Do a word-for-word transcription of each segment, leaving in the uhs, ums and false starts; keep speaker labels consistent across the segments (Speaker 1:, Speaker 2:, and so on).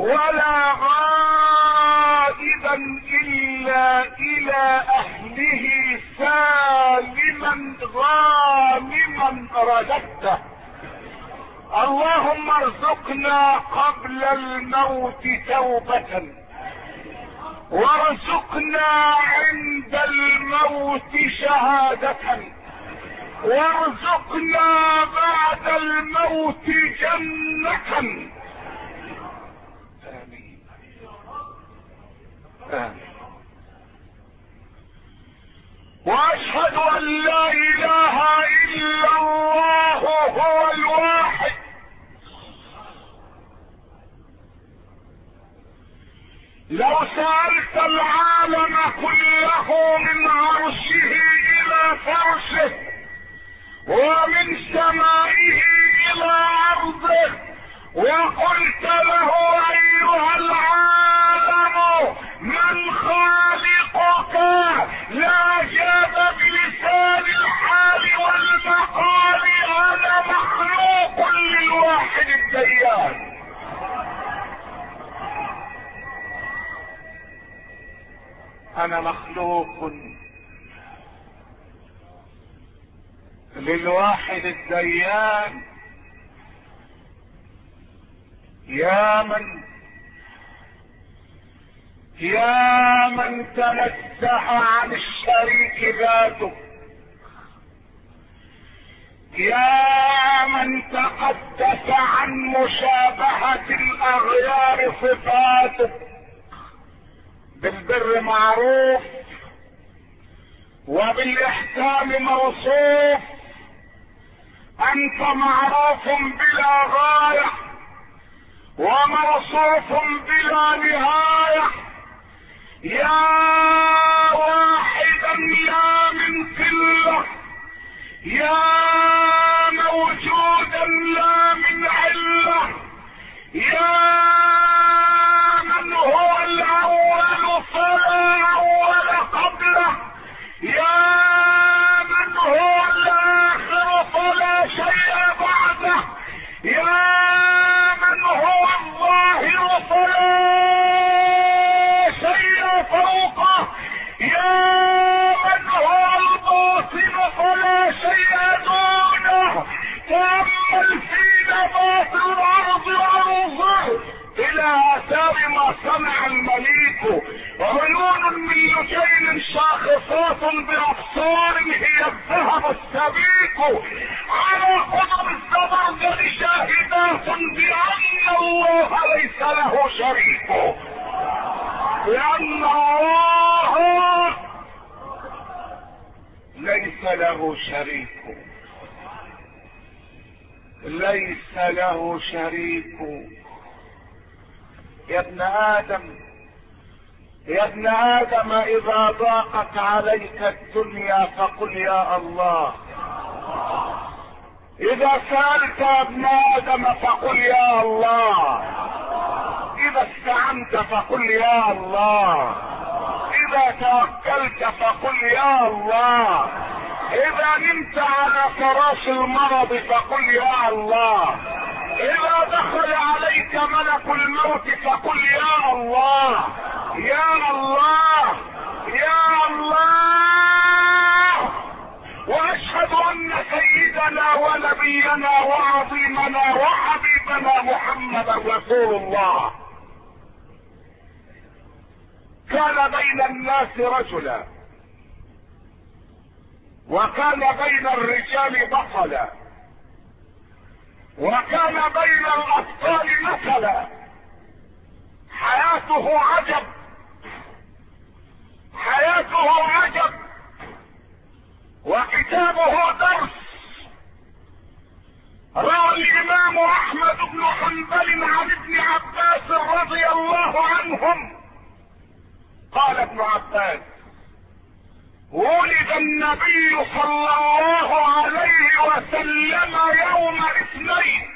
Speaker 1: ولا غائبا إلا إلى أهله سالما غانما رددته. اللهم ارزقنا قبل الموت توبة، وارزقنا عند الموت شهادة، وارزقنا بعد الموت جنة. آمين آمين. واشهد ان لا اله الا الله هو الواحد لو سألت العالم كله من عرشه الى فرشه ومن سمائه الى ارضه وقلت له ايها العالم من خالقك، لا جاب بلسان الحال والمقال انا مخلوق للواحد الديان. انا مخلوق للواحد الديان. يا من يا من تنزه عن الشريك ذاته، يا من تقدس عن مشابهة الاغيار صفاته. بالبر معروف وبالاحسان موصوف، انت معروف بلا غاية وموصوف بلا نهاية. يا واحدا لا من قلة، يا موجودا لا من علة، يا من هو الاول فلا اول قبله، يا من هو الاخر فلا شيء بعده، يا من هو الظاهر فلا شيء فوقه، يا من هو الباطن فلا شيء دونه. تأمل في نبات الارض وانظر الى اثار ما صنع المليك. عيون من لجين شاخصات بابصار هي الذهب السبيك، على قدر الزبرجد شاهدات بان الله ليس له شريك، لان الله ليس له شريك، ليس له شريك. يا ابن ادم يا ابن ادم اذا ضاقت عليك الدنيا فقل يا الله. اذا سألت يا ابن ادم فقل يا الله. اذا استعنت فقل يا الله. اذا توكلت فقل يا الله. اذا نمت على فراش المرض فقل يا الله. اذا دخل عليك ملك الموت فقل يا الله يا الله يا الله. واشهد ان سيدنا ونبينا وعظيمنا وحبيبنا محمد رسول الله كان بين الناس رجلا، وكان بين الرجال بطلا، وكان بين الابطال مثلا. حياته عجب، حياته عجب، وكتابه درس. روى الامام احمد بن حنبل عن ابن عباس رضي الله عنهم قال ابن عباس: ولد النبي صلى الله عليه وسلم يوم الاثنين،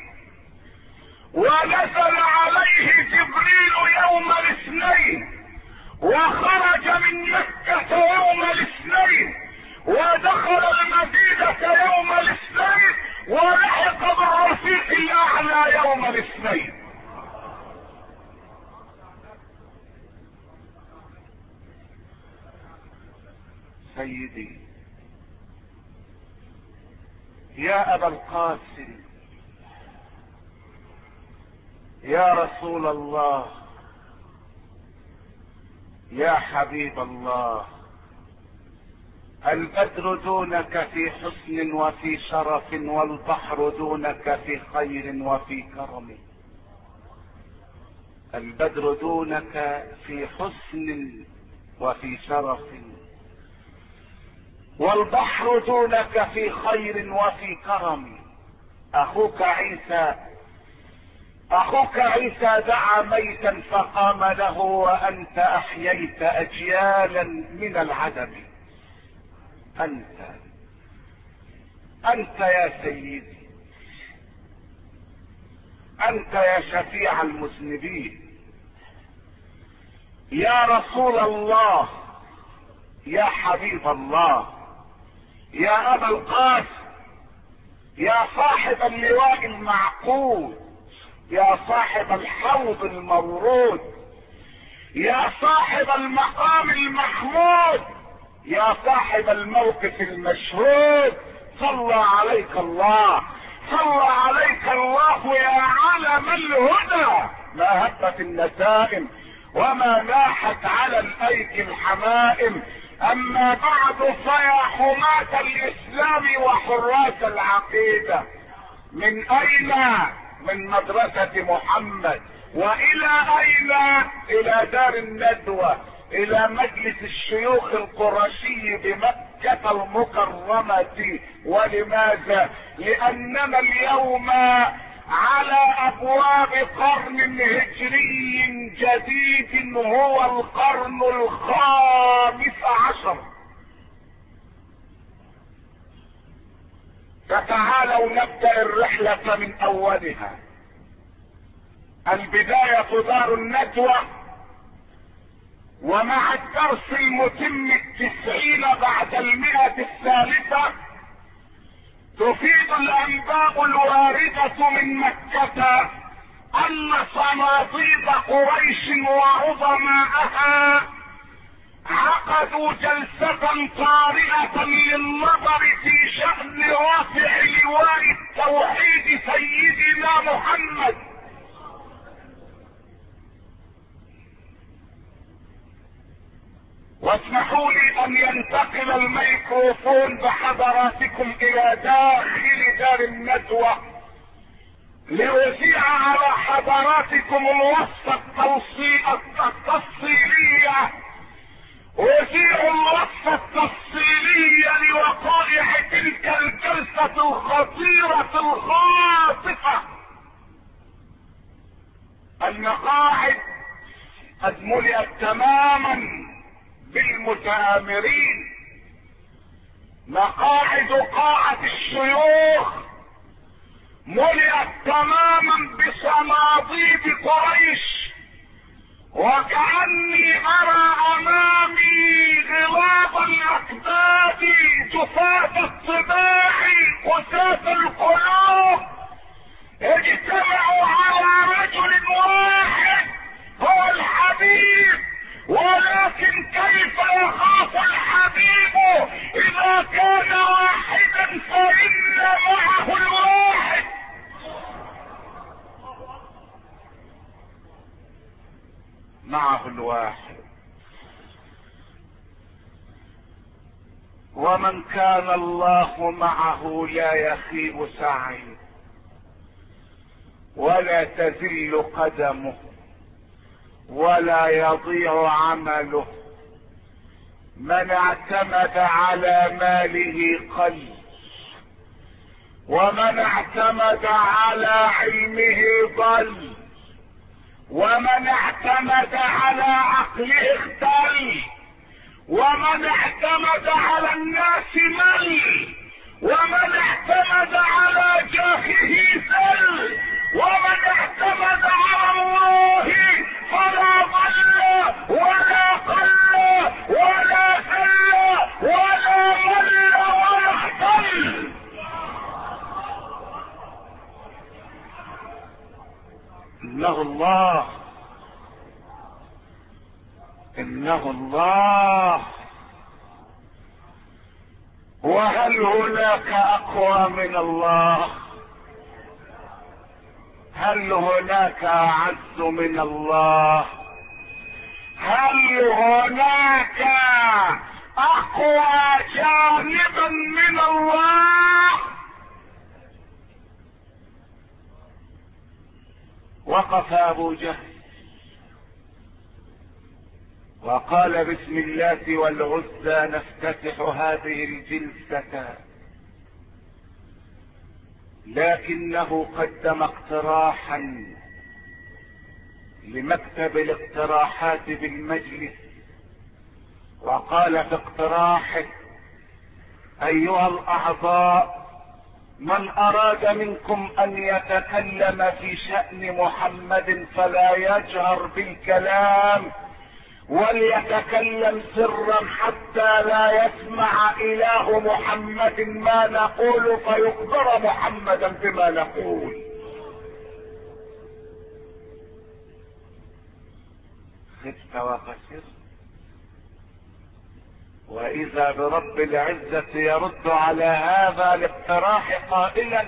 Speaker 1: ونزل عليه جبريل يوم الاثنين، وخرج من مكة يوم الاثنين، ودخل المدينة يوم الاثنين، ولحق بالرفيق الاعلى يوم الاثنين. سيدي يا ابا القاسم يا رسول الله يا حبيب الله، البدر دونك في حسن وفي شرف، والبحر دونك في خير وفي كرم. البدر دونك في حسن وفي شرف، والبحر دونك في خير وفي كرم. اخوك عيسى اخوك عيسى دعا ميتا فقام له، وانت احييت اجيالا من العدم. انت انت يا سيدي، انت يا شفيع المذنبين، يا رسول الله، يا حبيب الله، يا ابا القاسم، يا صاحب اللواء المعقود، يا صاحب الحوض المورود، يا صاحب المقام المحمود، يا صاحب الموقف المشهود. صلى عليك الله، صلى عليك الله يا علم الهدى. ما هبت النسائم وما لاحت على الايك الحمائم. اما بعد فيا حماة الاسلام وحراس العقيدة، من اين؟ من مدرسة محمد. والى اين؟ الى دار الندوة، الى مجلس الشيوخ القرشي بمكة المكرمة. ولماذا؟ لاننا اليوم على ابواب قرن هجري جديد، هو القرن الخامس عشر. فتعالوا نبدأ الرحلة من اولها. البداية دار الندوة، ومع الدرس المتم التسعين بعد المئة الثالثة تفيد الانباء الواردة من مكة ان صناديد قريش وعظماءها عقدوا جلسة طارئة للنظر في شأن رافع لواء التوحيد سيدنا محمد. واسمحوا لي ان ينتقل الميكروفون بحضراتكم الى داخل دار الندوة لأذيع على حضراتكم الوصفة التفصيلية أذيع الوصفة التفصيلية لوقائع تلك الجلسة الخطيرة الخاطفة. المقاعد قد ملئت تماما بالمتآمرين، مقاعد قاعة الشيوخ ملئت تماما بصناديد قريش، وكأني ارى امامي غلاب الاكباد، جفاة الطباع، قساة القلوب، اجتمعوا على رجل واحد هو الحبيب. ولكن كيف يخاف الحبيب اذا كان واحدا؟ فإن معه الواحد. معه الواحد. ومن كان الله معه لا يخيب سعيه ولا تزل قدمه ولا يضيع عمله. من اعتمد على ماله قل، ومن اعتمد على علمه ضل، ومن اعتمد على عقله اختل، ومن اعتمد على الناس مل، ومن اعتمد على جاهه ذل، ومن اعتمد على الله فلا ضل ولا قل ولا ذل ولا مل ولا اختل. انه الله، انه الله، وهل هناك اقوى من الله؟ هل هناك اعز من الله؟ هل هناك اقوى جانبا من الله؟ وقف ابو جهل وقال بسم الله والعزى نفتتح هذه الجلسة، لكنه قدم اقتراحا لمكتب الاقتراحات بالمجلس، وقال في اقتراحه: ايها الاعضاء، من اراد منكم ان يتكلم في شأن محمد فلا يجهر بالكلام، وليتكلم سرا حتى لا يسمع اله محمد ما نقول فيخبر محمدا بما نقول. خفت وخسرت، واذا برب العزة يرد على هذا الاقتراح قائلا: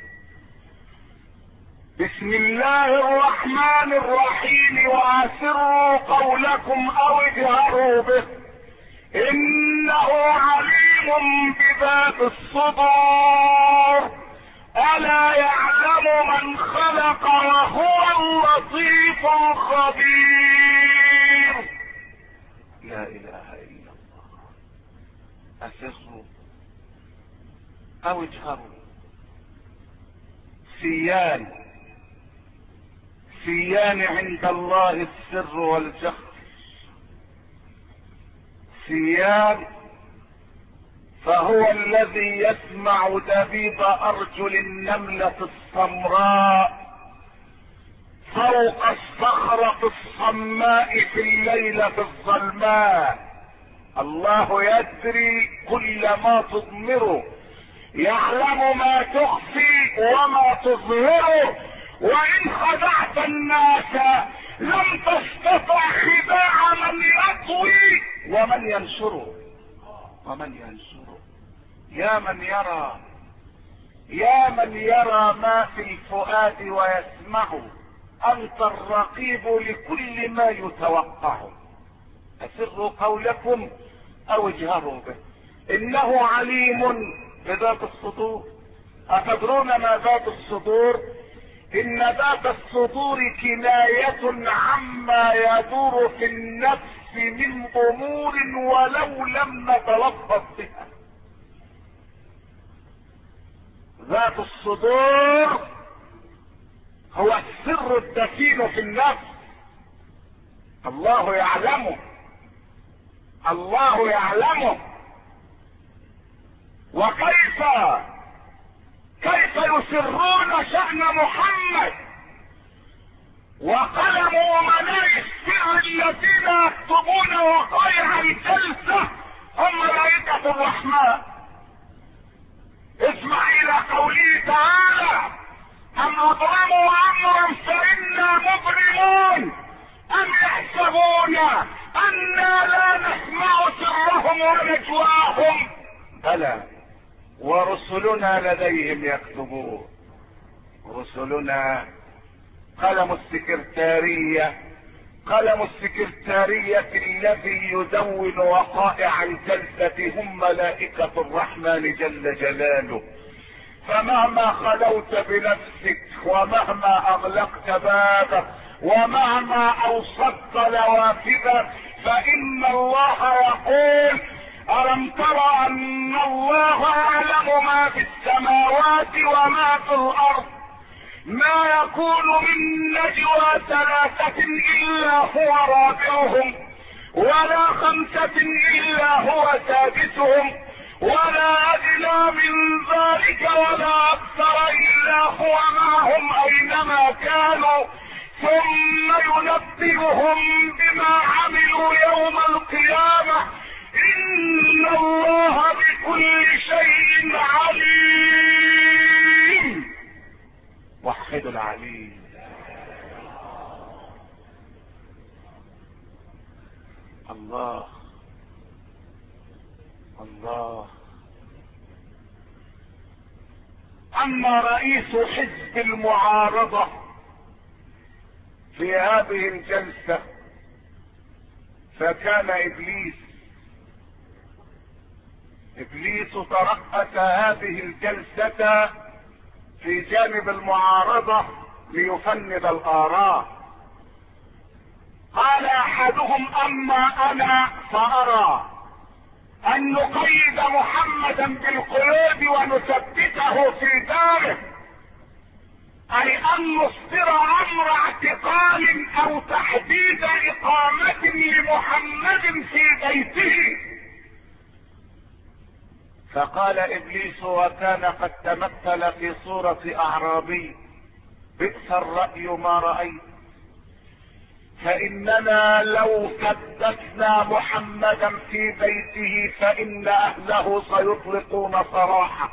Speaker 1: بسم الله الرحمن الرحيم، واسروا قولكم او اجهروا به انه عليم بذات الصدور، الا يعلم من خلق وهو اللطيف الخبير. لا اله الا الله. اسروا او اجهروا، سيان سيان عند الله السر والجهر. سيان فهو الذي يسمع دبيب ارجل النملة السمراء فوق الصخرة الصماء في الليلة الظلماء. الله يدري كل ما تضمره، يعلم ما تخفي وما تظهره، وان خدعت الناس لم تستطع خداع من يطوي ومن ينشره ومن ينشره. يا من يرى يا من يرى ما في الفؤاد ويسمعه، انت الرقيب لكل ما يتوقع. اسروا قولكم او اجهروا به انه عليم بذات الصدور. اتدرون ما ذات الصدور؟ ان ذات الصدور كناية عما يدور في النفس من امور ولو لم نتلفظ بها. ذات الصدور هو السر الدفين في النفس. الله يعلمه الله يعلمه وكيف كيف يسرون شأن محمد وقلم امناء السر الذين يكتبون وقائع الجلسة هم ملائكة الرحمن. اسمع الى قوله تعالى: ام اظلموا امرا فانا مظلمون ام يحسبون انا لا نسمع سرهم ونجواهم بلى ورسلنا لديهم يكتبون. رسلنا قلم السكرتارية قلم السكرتارية الذي يدون وقائع الجلسة هم ملائكة الرحمن جل جلاله. فمهما خلوت بنفسك ومهما اغلقت بابك ومهما اوصدت نوافذك فان الله يقول: ألم تر أن الله يعلم ما في السماوات وما في الأرض، ما يكون من نجوى ثلاثة إلا هو رابعهم ولا خمسة إلا هو سادسهم ولا أدنى من ذلك ولا أكثر إلا هو معهم أينما كانوا ثم ينبئهم بما عملوا يوم القيامة إن الله بكل شيء عليم. وحدوا العليم. الله الله اما رئيس حزب المعارضة في هذه الجلسة فكان ابليس. ابليس ترأس هذه الجلسة في جانب المعارضة ليفند الاراء. قال احدهم اما انا فارى ان نقيد محمدا بالقيود ونثبته في داره، اي ان نصدر امر اعتقال او تحديد اقامة لمحمد في بيته. فقال ابليس وكان قد تمثل في صورة اعرابي: بئس الرأي ما رأيت، فاننا لو ثبتنا محمدا في بيته فان اهله سيطلقون سراحه،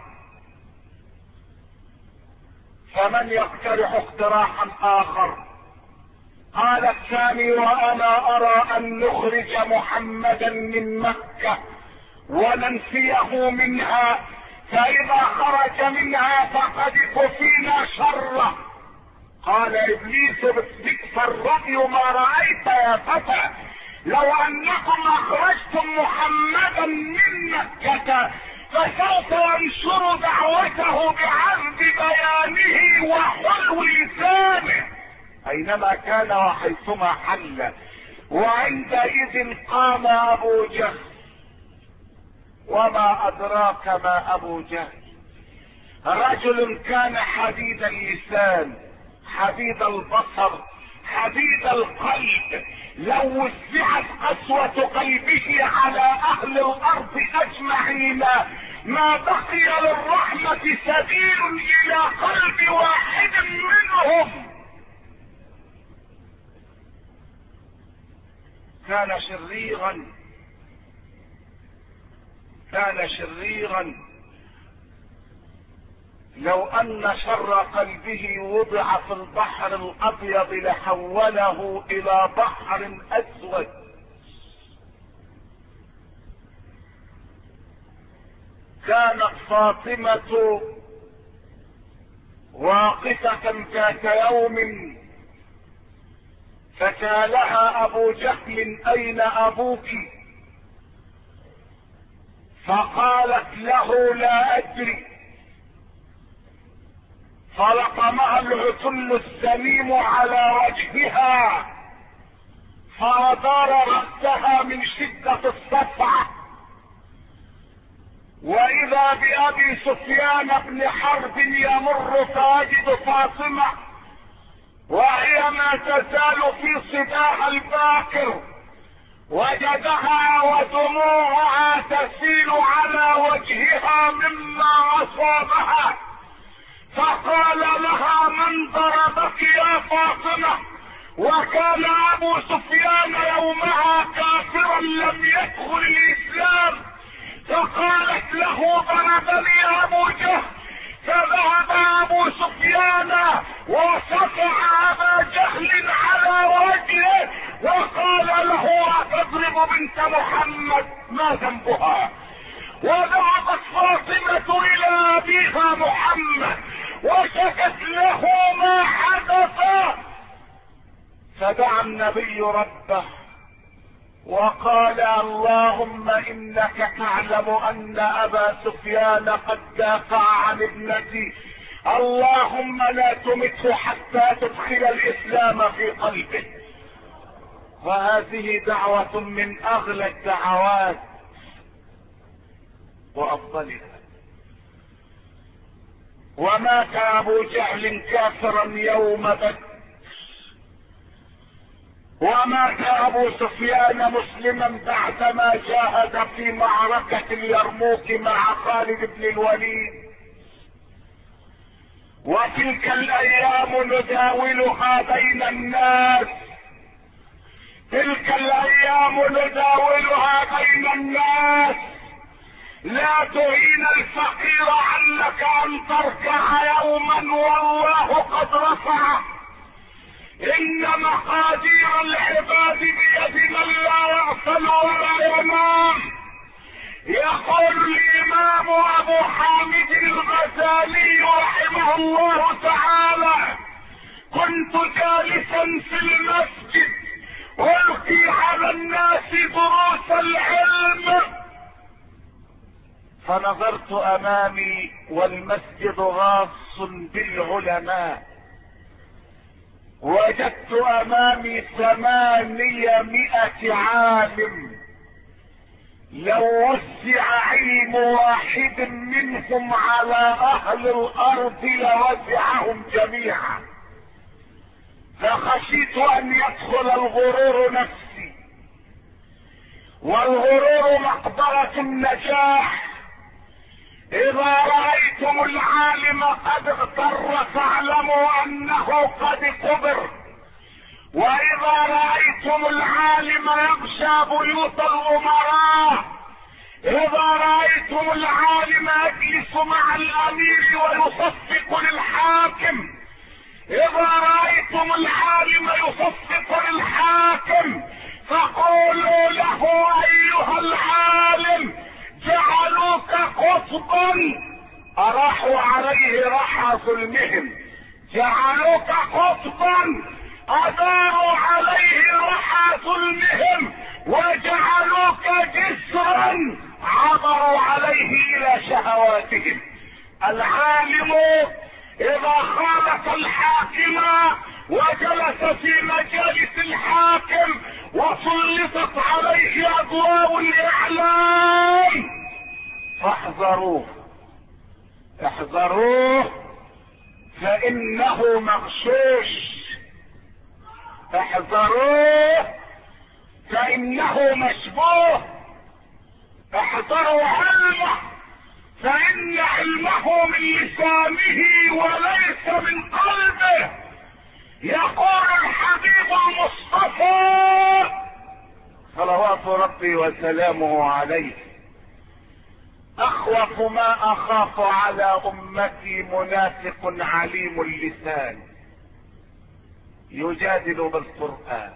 Speaker 1: فمن يقترح اقتراحا اخر؟ قال الثاني وانا ارى ان نخرج محمدا من مكة وننفيه منها، فاذا خرج منها فقد كفينا شره. قال ابليس: بئس الرأي ما رأيت يا فتى، لو انكم اخرجتم محمدا من مكة فسوف ينشر دعوته بعرض بيانه وحلو لسانه اينما كان وحيثما حل. وعندئذ قام ابو جهل. وما ادراك ما ابو جهل؟ رجل كان حديد اللسان، حديد البصر، حديد القلب. لو وسعت قسوة قلبه على اهل الارض اجمعين ما بقي للرحمة سبيل الى قلب واحد منهم. كان شريرا، كان شريرا. لو ان شر قلبه وضع في البحر الابيض لحوله الى بحر اسود. كانت فاطمة واقفة ذات يوم فسالها ابو جهل: اين ابوك؟ فقالت له: لا ادري. فلطمها العتل السميم على وجهها فادار رأسها من شدة الصفعة. واذا بابي سفيان بن حرب يمر فاجد فاطمة وهي ما تزال في صداها الباكر، وجدها ودموعها تسيل على وجهها مما اصابها، فقال لها: من ضربك يا فاطمة؟ وكان ابو سفيان يومها كافرا لم يدخل الاسلام. فقالت له: ضربني ابو جهل. فذهب ابو سفيان وصفع ابا جهل على وجهه وقال له: اتضرب بنت محمد؟ ما ذنبها؟ وذهبت فاطمة الى ابيها محمد وشكت له ما حدث. فدعا النبي ربه وقال: اللهم انك تعلم ان ابا سفيان قد دافع عن ابنتي، اللهم لا تمته حتى تدخل الاسلام في قلبه. وهذه دعوة من اغلى الدعوات وافضلها. ومات ابو جهل كافرا يوم بدر، ومات ابو سفيان مسلما بعدما جاهد في معركة اليرموك مع خالد بن الوليد. وتلك الايام نداولها بين الناس، تلك الايام نداولها بين الناس. لا تهين الفقير عنك ان تركع يوما والله قد رفعه. ان مقادير العباد بيد من لا يغفل ولا ينام. يقول لي الامام ابو حامد الغزالي رحمه الله تعالى: كنت جالسا في المسجد والقي على الناس دروس العلم، فنظرت امامي والمسجد غاص بالعلماء، وجدت امامي ثمانيمائة عالم، لو وسع علم واحد منهم على اهل الارض لوسعهم جميعا. فخشيت ان يدخل الغرور نفسي، والغرور مقبرة النجاح. اذا رأيتم العالم قد اغتر فاعلموا انه قد قبر، واذا رأيتم العالم يغشى بيوت الامراء، اذا رأيتم العالم يجلس مع الامير ويصفق للحاكم، اذا رأيتم العالم يصفق للحاكم فقولوا له: ايها العالم جعلوك قطبا، اراحوا عليه رحى ظلمهم، جعلوك قطبا اداروا عليه رحى ظلمهم، وجعلوك جسرا عبروا عليه الى شهواتهم. العالم اذا خالف الحاكم وجلس في مجالس الحاكم وسلطت عليه اضواء الاعلام فاحذروه، احذروه فانه مغشوش، احذروه فانه مشبوه، احذروا علمه فان علمه من لسانه وليس من قلبه. يقول الحبيب المصطفى صلوات ربي وسلامه عليه: اخوف ما اخاف على امتي منافق عليم اللسان يجادل بالقرآن.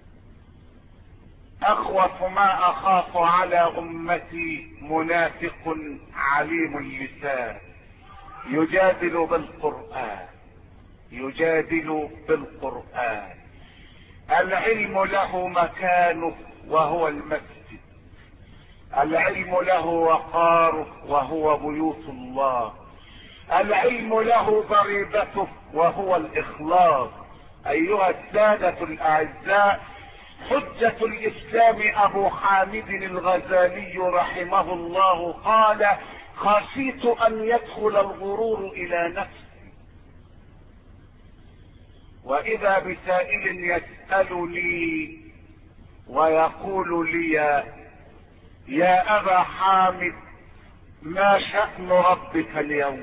Speaker 1: اخوف ما اخاف على امتي منافق عليم اللسان يجادل بالقرآن، يجادل بالقرآن. العلم له مكانه وهو المسجد، العلم له وقاره وهو بيوت الله، العلم له ضريبته وهو الاخلاص. ايها السادة الاعزاء، حجة الاسلام ابو حامد الغزالي رحمه الله قال: خشيت ان يدخل الغرور الى نفسي. واذا بسائل يسألني ويقول لي: يا ابا حامد ما شأن ربك اليوم؟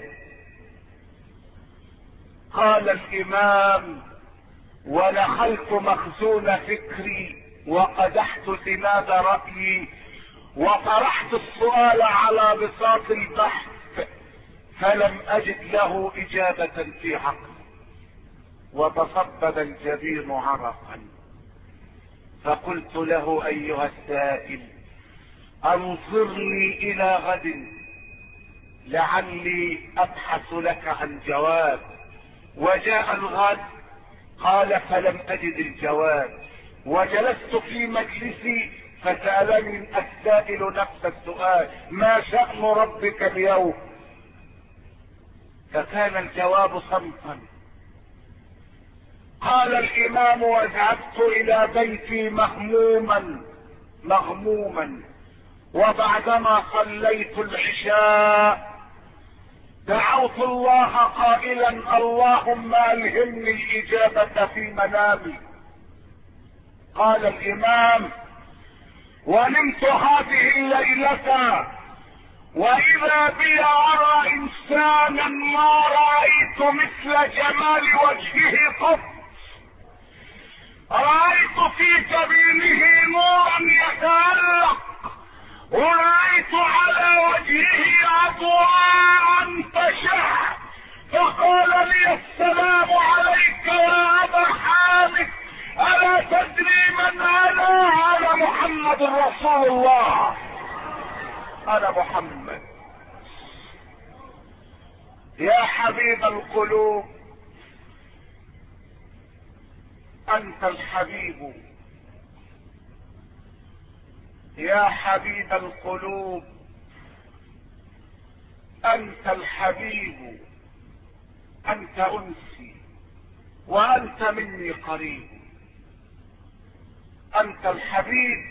Speaker 1: قال الامام: ودخلت مخزون فكري وقدحت زناد رأيي وطرحت السؤال على بساط البحث فلم اجد له اجابة في عقلي، وتصبب الجبين عرقا. فقلت له: ايها السائل انظرني الى غد لعلي ابحث لك عن جواب. وجاء الغد، قال: فلم اجد الجواب. وجلست في مجلسي فسألني السائل نفس السؤال: ما شأن ربك اليوم؟ فكان الجواب صمتا. قال الامام: وذهبت الى بيتي مهموما مغموما، وبعدما صليت العشاء دعوت الله قائلا: اللهم الهمني الاجابة في منامي. قال الامام: ونمت هذه الليلة واذا بي ارى انسانا ما رأيت مثل جمال وجهه قط، رأيت في جبينه نورا يتألق، ورأيت على وجهه اضواء تشع. فقال لي: السلام عليك يا ابا حامد، الا تدري من انا؟ انا محمد رسول الله، انا محمد. يا حبيب القلوب انت الحبيب، يا حبيب القلوب انت الحبيب، انت انسي وانت مني قريب. انت الحبيب،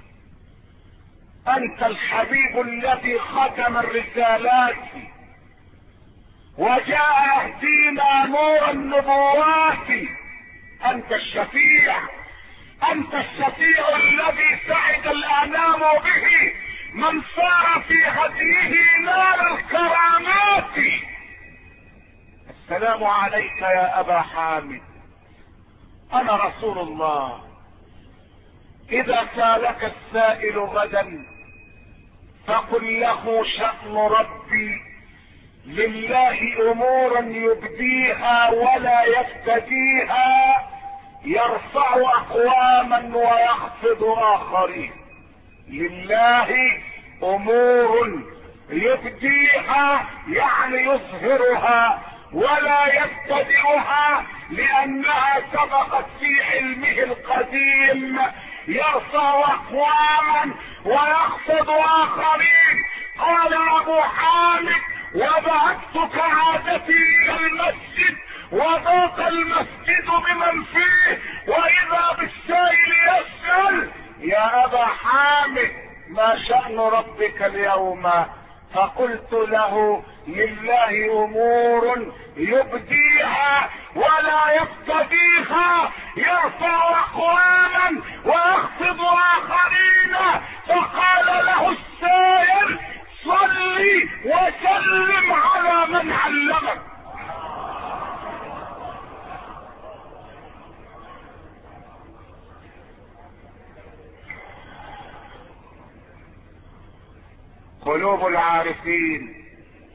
Speaker 1: انت الحبيب الذي ختم الرسالات وجاء يهدينا نور النبوات. انت الشفيع، انت الشفيع الذي سعد الانام به، من سار في هديه نال الكرامات. السلام عليك يا ابا حامد، انا رسول الله. اذا سالك السائل غدا فقل له شأن ربي، لله امورا يبديها ولا يفتديها، يرفع اقواما ويخفض اخرين. لله امور يبديها يعني يظهرها ولا يبتدئها لانها سبقت في علمه القديم، يرفع اقواما ويخفض اخرين. قال ابو حامد وبعثت كعادتي الى المسجد وضاق المسجد بمن فيه واذا بالسائل يسأل يا ابا حامد ما شأن ربك اليوم؟ فقلت له لله امور يبديها ولا يبتديها، يرفع اقواما ويخفض اخرين. فقال له السائل صلي وسلم على من علمك. قلوب العارفين،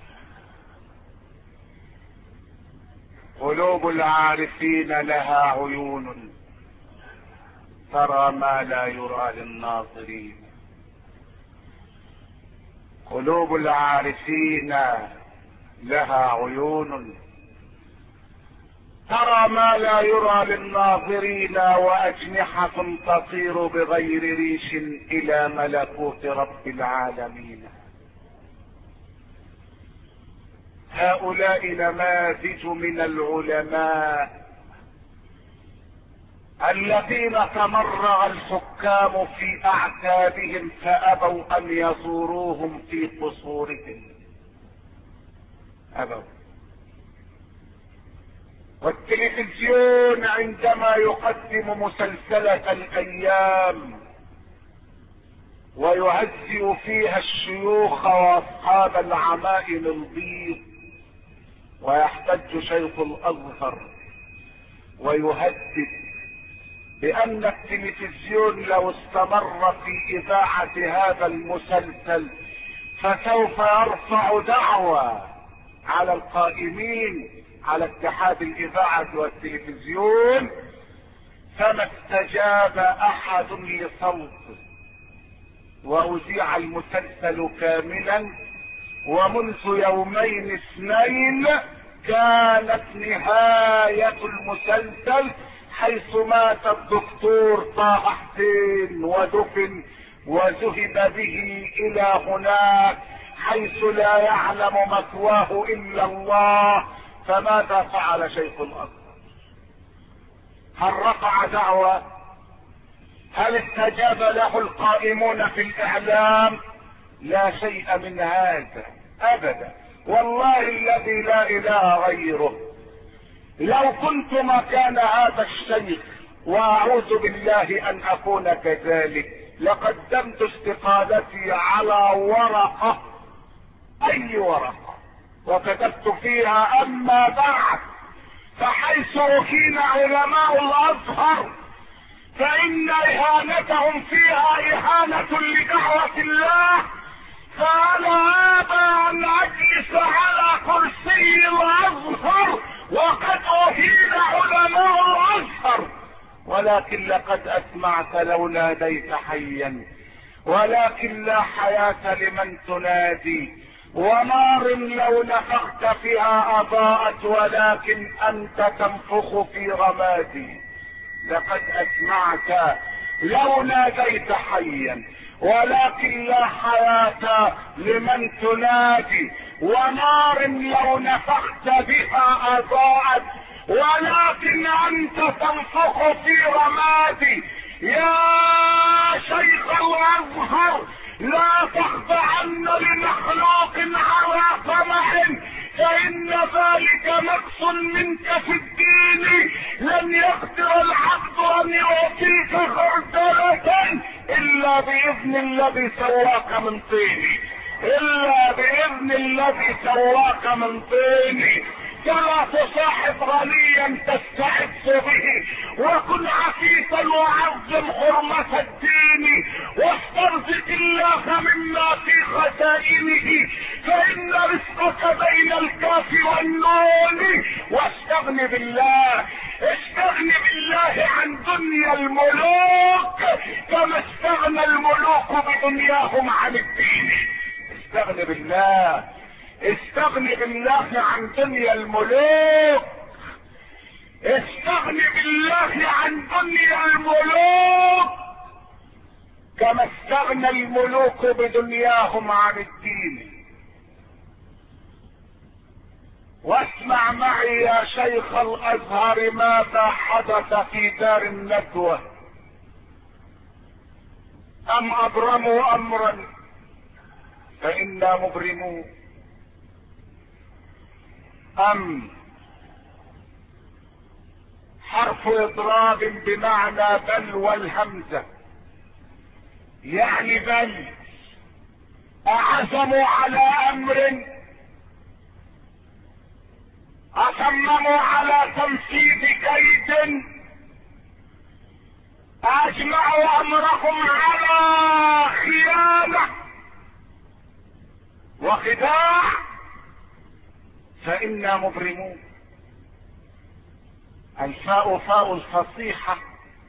Speaker 1: قلوب العارفين لها عيون ترى ما لا يرى للناظرين. قلوب العارفين لها عيون ترى ما لا يرى للناظرين، واجنحة تطير بغير ريش الى ملكوت رب العالمين. هؤلاء نماذج من العلماء الذين تمرغ الحكام في اعتابهم فابوا ان يزوروهم في قصورهم، ابوا. والتلفزيون عندما يقدم مسلسلة الايام ويهزئ فيها الشيوخ واصحاب العمائم البيض، ويحتج شيخ الازهر ويهدد بان التلفزيون لو استمر في اذاعة هذا المسلسل فسوف يرفع دعوى على القائمين على اتحاد الاذاعة والتلفزيون. فما استجاب احد لصوته واذيع المسلسل كاملا، ومنذ يومين اثنين كانت نهاية المسلسل حيث مات الدكتور طه حسين ودفن وذهب به الى هناك حيث لا يعلم مثواه الا الله. فماذا فعل شيخ الازهر؟ هل رفع دعوى؟ هل استجاب له القائمون في الاعلام؟ لا شيء من هذا ابدا، والله الذي لا اله غيره. لو كنت مكان هذا الشيخ، واعوذ بالله ان اكون كذلك، لقدمت استقالتي على ورقة، اي ورقة، وكتبت فيها اما بعد فحيث اكين علماء الازهر فان اهانتهم فيها اهانة لدعوة الله، فانا ابى ان اجلس على كرسي الازهر وقد اهين علماء الازهر. ولكن لقد اسمعت لو ناديت حيا، ولكن لا حياة لمن تنادي. ونار لو نفخت فيها اضاءت ولكن انت تنفخ في رمادي. لقد اسمعت لو ناديت حيا ولكن لا حياة لمن تنادي، ونار لو نفخت بها اضاءت ولكن انت تنفخ في رمادي. يا شيخ الازهر لا تخضعن لمخلوق على طمع، فان ذلك نقص منك في الدين. لن يقدر العبد ان يعطيك خردلة الا باذن الذي سواك من طين، الا باذن الذي سواك من طين. فلا تصاحب غنيا تستعز به، وكن عفيفا وعظم حرمة الدين، واسترزق الله مما في خزائنه، فإن رزقك بين الكاف والنون. واستغن بالله، استغن بالله عن دنيا الملوك كما استغنى الملوك بدنياهم عن الدين. استغن بالله، استغن بالله عن دنيا الملوك، استغن بالله عن دنيا الملوك كما استغنى الملوك بدنياهم عن الدين. واسمع معي يا شيخ الازهر ماذا حدث في دار الندوة. ام ابرموا امرا فانا مبرمون، ام حرف اضراب بمعنى بل والهمزة، يعني بل اعزموا على امر، اصمموا على تنفيذ كيد، اجمعوا امرهم على خيانة وخداع فإنا مبرمون. الفاء فاء الفصيحة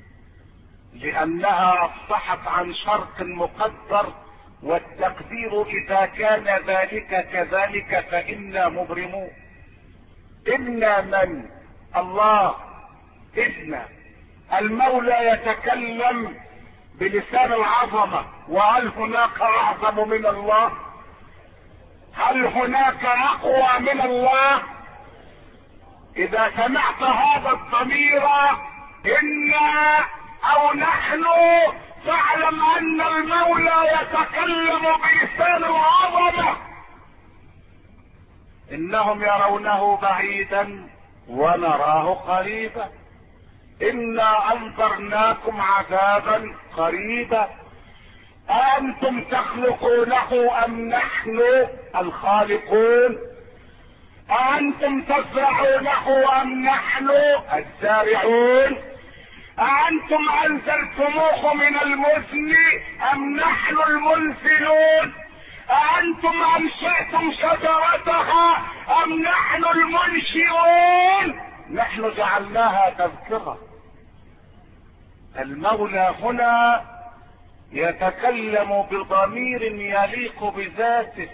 Speaker 1: لأنها أفصحت عن شرط مقدر، والتقدير إذا كان ذلك كذلك فإنا مبرمون. إنا من الله، إذن المولى يتكلم بلسان العظمة، وهل هناك أعظم من الله؟ هل هناك اقوى من الله؟ اذا سمعت هذا الضمير انا او نحن فاعلم ان المولى يتكلم بلسان العظمة. انهم يرونه بعيدا ونراه قريبا، انا انذرناكم عذابا قريبا، أأنتم تخلقونه أم نحن الخالقون؟ أأنتم تزرعونه أم نحن الزارعون؟ أأنتم أنزلتموه من المزن أم نحن المنزلون؟ أأنتم أنشأتم شجرتها أم نحن المنشئون؟ نحن جعلناها تذكرة. المولى هنا يتكلم بضمير يليق بذاته،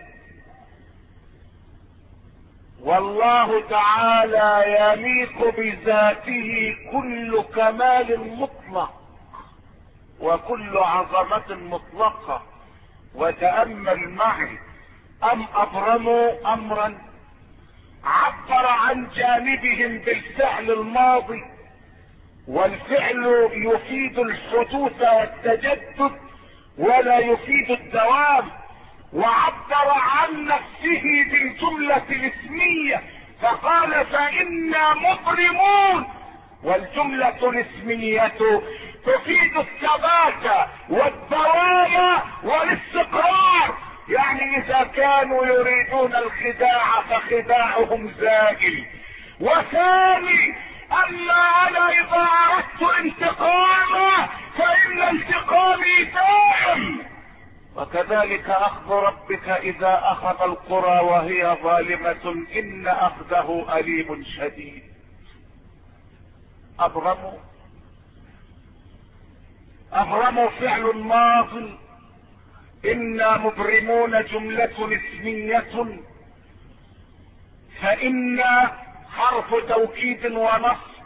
Speaker 1: والله تعالى يليق بذاته كل كمال مطلق وكل عظمة مطلقة. وتأمل معي، ام ابرموا امرا عبر عن جانبهم بالفعل الماضي، والفعل يفيد الحدوث والتجدد ولا يفيد الدوام، وعبر عن نفسه بالجملة الاسمية فقال فإنا مبرمون، والجملة الاسمية تفيد الثبات والدوام والاستقرار. يعني اذا كانوا يريدون الخداع فخداعهم زائل. وثاني اما انا اذا اردت انتقاما فان انتقامي دائم، وكذلك اخذ ربك اذا اخذ القرى وهي ظالمة ان اخذه اليم شديد. ابرموا ابرموا فعل ماض إنا مبرمون جملة اسمية، فإن حرف توكيد ونصب،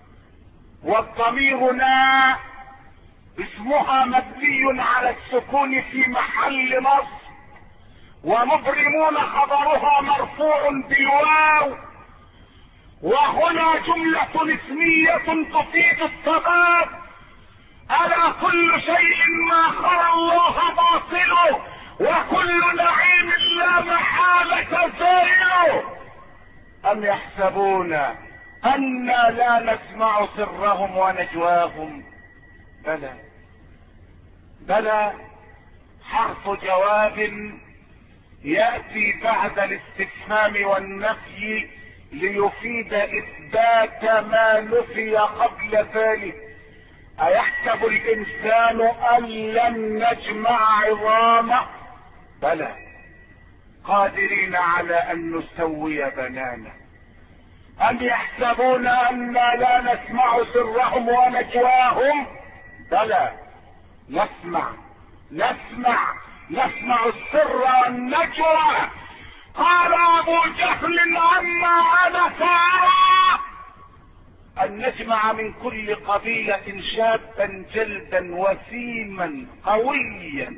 Speaker 1: والضميرنا اسمها مبني على السكون في محل نصب، ومبرمون خبرها مرفوع بالواو، وهنا جملة اسمية تفيد الثبات. ألا كل شيء ما خلا الله باطله، وكل نعيم لا محالة زائله. أم يحسبون أنا لا نسمع سرهم ونجواهم؟ بلى بلى، حرف جواب يأتي بعد الاستفهام والنفي ليفيد إثبات ما نفي قبل ذلك. أيحسب الإنسان أن لن نجمع عظامه؟ بلى، قادرين على أن نسوي بنانه. أم يحسبون أنا لا نسمع سرهم ونجواهم؟ بلى، نسمع نسمع نسمع السر والنجوى. قال أبو جهل عما أنا فارا أن نجمع من كل قبيلة شابا جلدا وسيما قويا،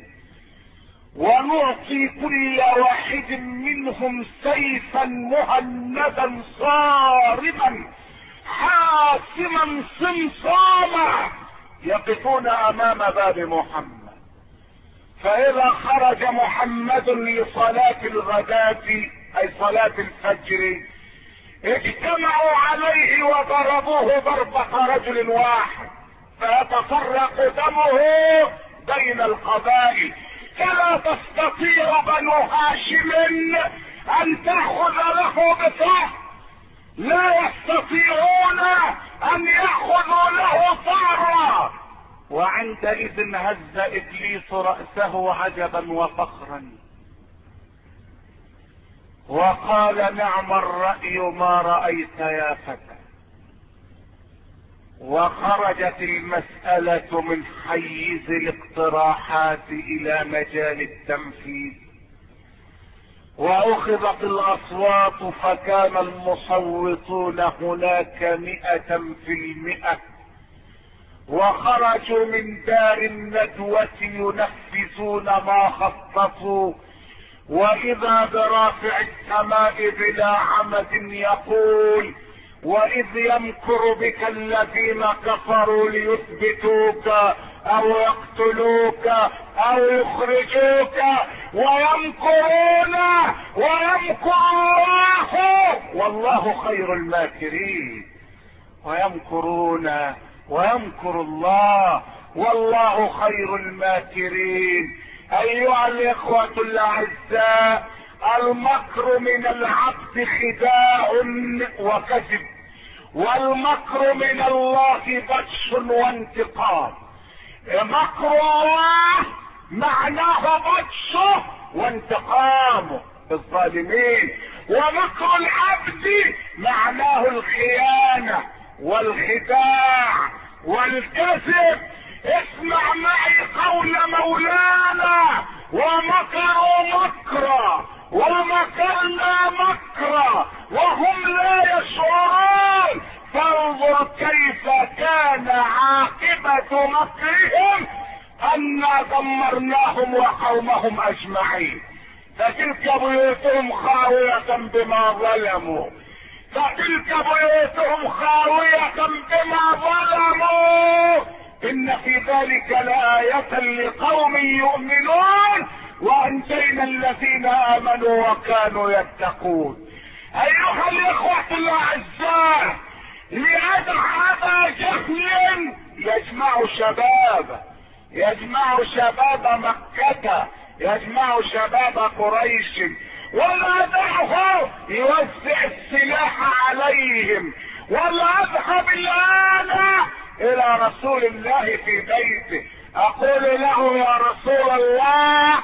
Speaker 1: ونعطي كل واحد منهم سيفا مهندا صارما حاسما صمصاما، يقفون امام باب محمد. فاذا خرج محمد لصلاة الغداة اي صلاة الفجر اجتمعوا عليه وضربوه ضربة رجل واحد، فيتفرق دمه بين القبائل. فلا تستطيع بنو هاشم ان تأخذ له بصح، لا يستطيعون ان يأخذوا له ثارا. وعندئذ هز ابليس رأسه عجبا وفخرا وقال نعم الرأي ما رأيت يا فتى. وخرجت المسألة من حيز الاقتراحات الى مجال التنفيذ، واخذت الاصوات فكان المصوتون هناك مئة في المئة، وخرجوا من دار الندوة ينفذون ما خططوا. واذا برافع السماء بلا عمد يقول واذ يمكر بك الذين كفروا ليثبتوك او يقتلوك او يخرجوك ويمكرون ويمكر الله والله خير الماكرين. ويمكرون ويمكر الله والله خير الماكرين. ايها الاخوة الاعزاء، المكر من العبد خداع وكذب، والمكر من الله بطش وانتقام. مكر الله معناه بطشه وانتقامه بالظالمين، ومكر العبد معناه الخيانة والخداع والكذب. اسمع معي قول مولانا ومكروا مكرا ومكرنا مكرا وهم لا يشعرون، فانظر كيف كان عاقبة مكرهم أنا دمرناهم وقومهم أجمعين. فتلك بيوتهم خاوية بما ظلموا فتلك بيوتهم خاوية بما ظلموا إن في ذلك لآية لقوم يؤمنون وأنجينا الذين آمنوا وكانوا يتقون. أيها الإخوة الأعزاء، لأدع أبا جهل يجمع شباب يجمع شباب مكة، يجمع شباب قريش، ولا دعه يوزع السلاح عليهم، ولا اذهب الآن الى رسول الله في بيته اقول له يا رسول الله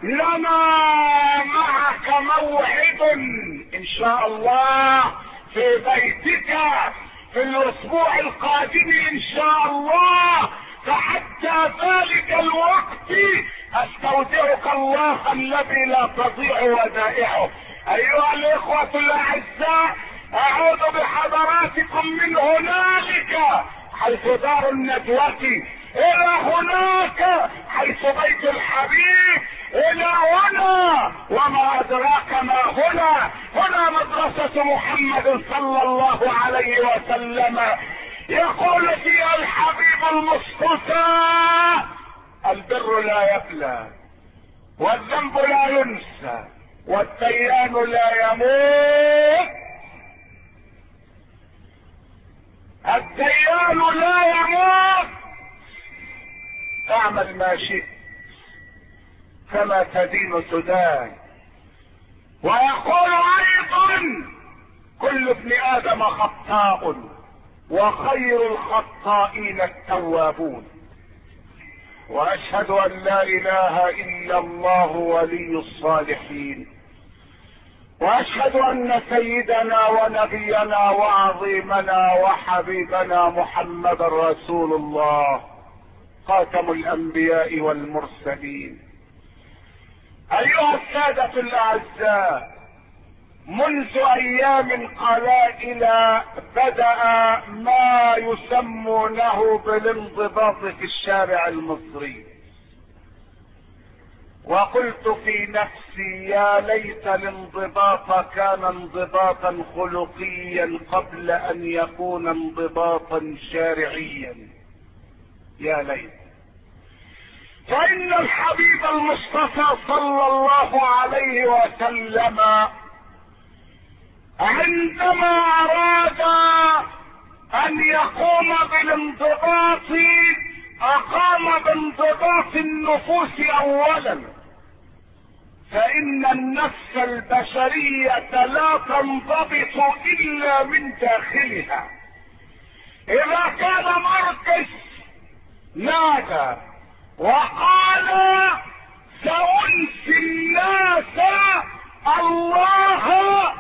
Speaker 1: لنا معك موعد ان شاء الله في بيتك في الاسبوع القادم ان شاء الله، فحتى ذلك الوقت استودعك الله الذي لا تضيع ودائعه. ايها الاخوة الاعزاء، اعود بحضراتكم من هنالك حيث دار الندوة الى هناك حيث بيت الحبيب، الى هنا وما ادراك ما هنا. هنا مدرسة محمد صلى الله عليه وسلم. يقول فيها الحبيب المصطفى: البر لا يبلى، والذنب لا ينسى، والديان لا يموت. الديان لا يموت. اعمل ما شئت كما تدين تدان. ويقول ايضا: كل ابن ادم خطاء وخير الخطائين التوابون. واشهد ان لا اله الا الله ولي الصالحين، واشهد ان سيدنا ونبينا وعظيمنا وحبيبنا محمد رسول الله خاتم الانبياء والمرسلين. ايها السادة الاعزاء، منذ ايام قلائل بدأ ما يسمونه بالانضباط في الشارع المصري، وقلت في نفسي: يا ليت الانضباط كان انضباطا خلقيا قبل ان يكون انضباطا شارعيا. يا ليت. فان الحبيب المصطفى صلى الله عليه وسلم عندما اراد ان يقوم بالانضباط اقام بانضباط النفوس اولا، فان النفس البشرية لا تنضبط الا من داخلها. اذا كان ماركس نادى وقال: سأنسي الناس الله،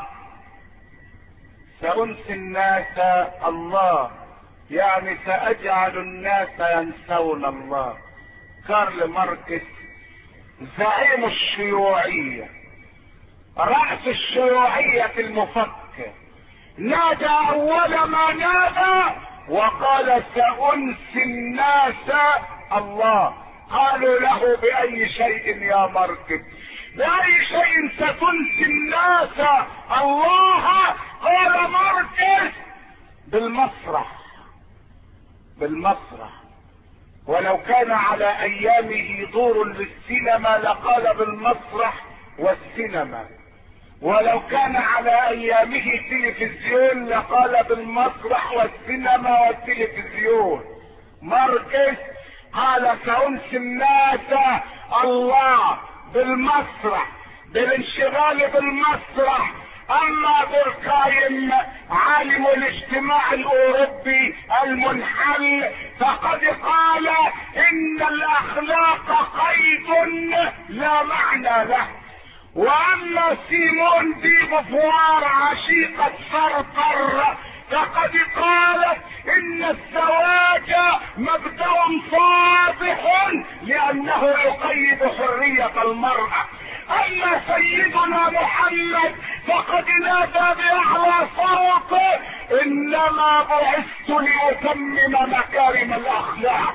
Speaker 1: سأنسي الناس الله، يعني سأجعل الناس ينسون الله. كارل ماركس زعيم الشيوعية، رأس الشيوعية المفكر، نادى اول ما نادى وقال: سأنسي الناس الله. قالوا له: بأي شيء يا ماركس؟ بأي شيء ستنسي الناس الله؟ قال ماركس: بالمسرح، بالمسرح. ولو كان على ايامه دور للسينما لقال بالمسرح والسينما، ولو كان على ايامه تلفزيون لقال بالمسرح والسينما والتلفزيون. ماركس قال: سأنسي الناس الله بالمسرح، بالانشغال بالمسرح. اما دوركايم عالم الاجتماع الاوروبي المنحل فقد قال: ان الاخلاق قيد لا معنى له. واما سيمون دي بوفوار عشيقة سارتر فقد قالت: ان الزواج مبدأ فاضح لانه يقيد حرية المرأة. اما سيدنا محمد فقد نادى باعلى صوت: انما بعثت لاتمم مكارم الاخلاق.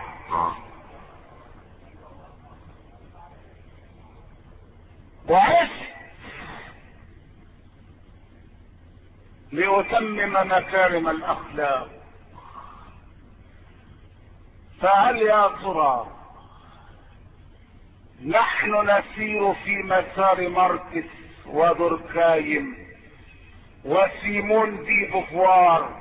Speaker 1: بعثت لاتمم مكارم الاخلاق. فهل يا ترى نحن نسير في مسار ماركس ودوركايم وسيمون دي بوفوار؟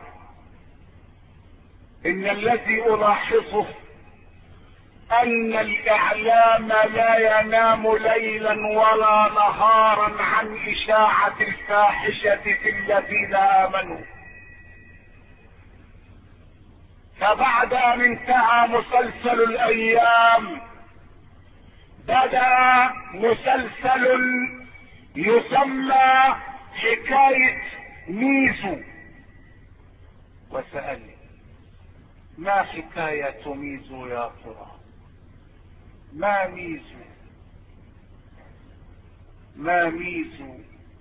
Speaker 1: ان الذي الاحظه ان الاعلام لا ينام ليلا ولا نهارا عن اشاعة الفاحشة في الذين امنوا. فبعد ان انتهى مسلسل الايام بدأ مسلسل يسمى حكاية ميزو. وسألني: ما حكاية ميزو يا ترى؟ ما ميزو؟ ما ميزوا،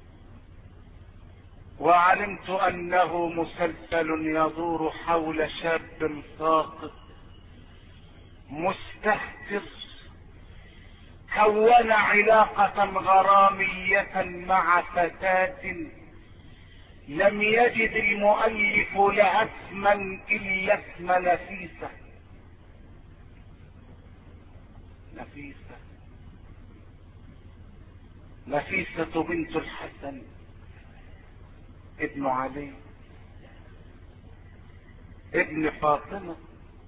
Speaker 1: وعلمت انه مسلسل يدور حول شاب ساقط مستهتر كون علاقة غرامية مع فتاة لم يجد المؤلف لها اسما الا اسم نفيسة. نفيسة نفيسة بنت الحسن ابن علي ابن فاطمة،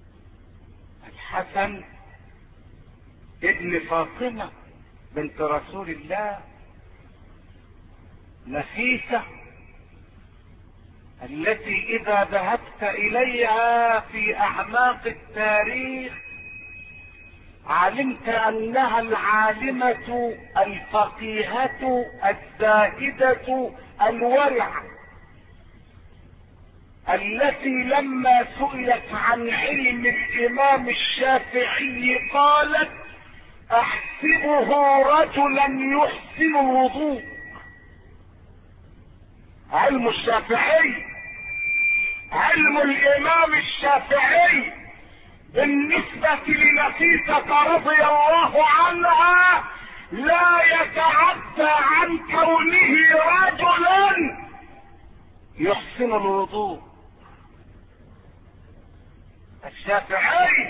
Speaker 1: الحسن ابن فاطمة بنت رسول الله. نفيسة التي اذا ذهبت اليها في اعماق التاريخ علمت انها العالمة الفقيهة الزاهدة الورعة التي لما سئلت عن علم الامام الشافعي قالت احسبه رجلا يحسن الوضوء. علم الشافعي، علم الامام الشافعي بالنسبة لنفيسة رضي الله عنها لا يتعدى عن كونه رجلا يحسن الوضوء. الشافعي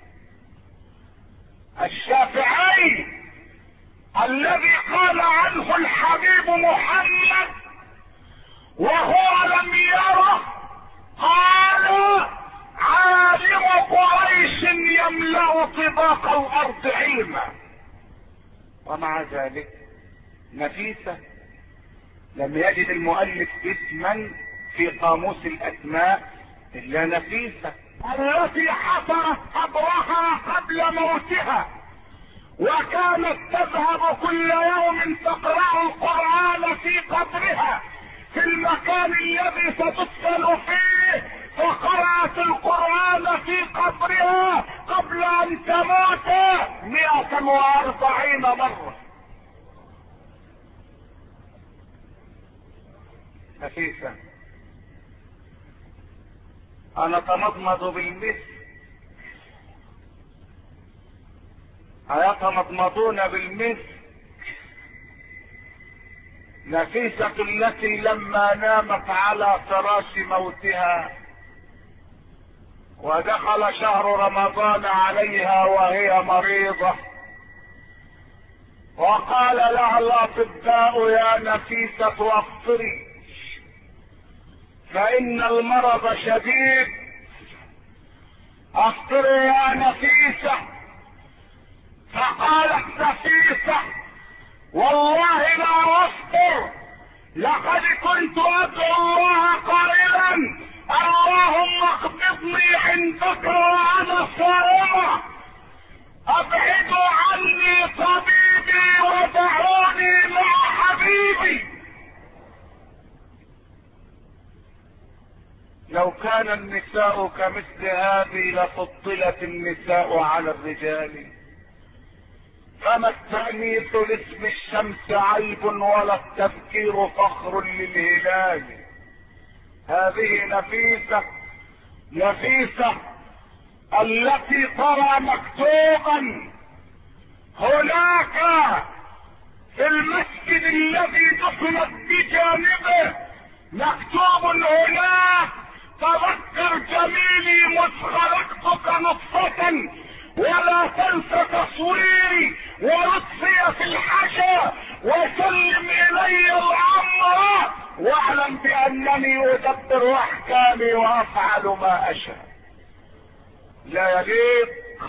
Speaker 1: الشافعي الذي قال عنه الحبيب محمد وهو لم يره قال عالم قريش يملأ طباق الارض علما. ومع ذلك نفيسة لم يجد المؤلف اسما في قاموس الاسماء الا نفيسة، التي حفرت قبرها قبل موتها وكانت تذهب كل يوم تقرأ القرآن في قبرها في المكان الذي ستدفن فيه، فقرأت القرآن في قبرها قبل ان تموت مئة واربعين مرة. نفيسة انا تمضمض بالمثل، ايتمضمضون بالمثل. نفيسة التي لما نامت على فراش موتها ودخل شهر رمضان عليها وهي مريضة وقال لها الاطباء يا نفيسة افطري فان المرض شديد، افطري يا نفيسة. فقالت نفيسة والله لا افطر، لقد كنت ادعو الله قائلا اللهم اقبضني عندك وانا صائمة، ابعدوا عني طبيبي ودعوني مع حبيبي. لو كان النساء كمثل هذه لفضلت النساء على الرجال، فما التأنيث لاسم الشمس عيب ولا التذكير فخر للهلال. هذه نفيسة نفيسة التي ترى مكتوبا هناك في المسجد الذي دفنت بجانبه مكتوب هناك تذكر جميلي مذ خلقتك نطفة ولا تنس تصويري ولطفي في الحشا وسلم الي الامر واعلم بانني ادبر احكامي وافعل ما اشاء. لا يليق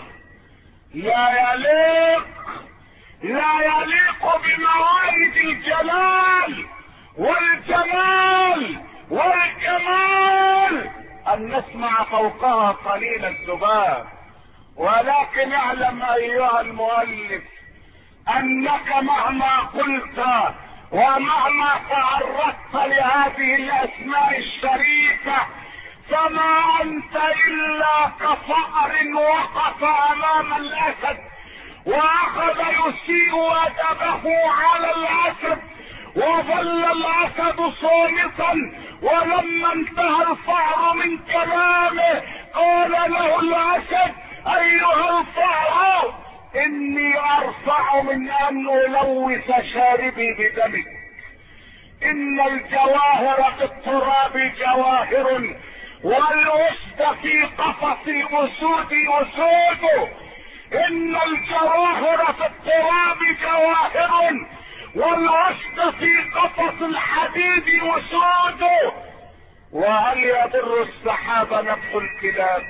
Speaker 1: لا يليق لا يليق بمواعيد الجلال والجمال والكمال ان نسمع فوقها قليل الذباب. ولكن اعلم ايها المؤلف انك مهما قلت ومهما تعرضت لهذه الاسماء الشريفة فما انت الا كفأر وقف امام الاسد واخذ يسيء ادبه على الاسد، وظل الاسد صامتا، ولما انتهى الفأر من كلامه قال له الاسد: ايها الفأر، اني ارفع من ان الوث شاربي بدمك. ان الجواهر في التراب جواهر، والاسد في قفص الاسود اسود. ان الجواهر في التراب جواهر، والاسد في قفص الحديد اسود. وهل يضر السحاب نفخ الكلاب؟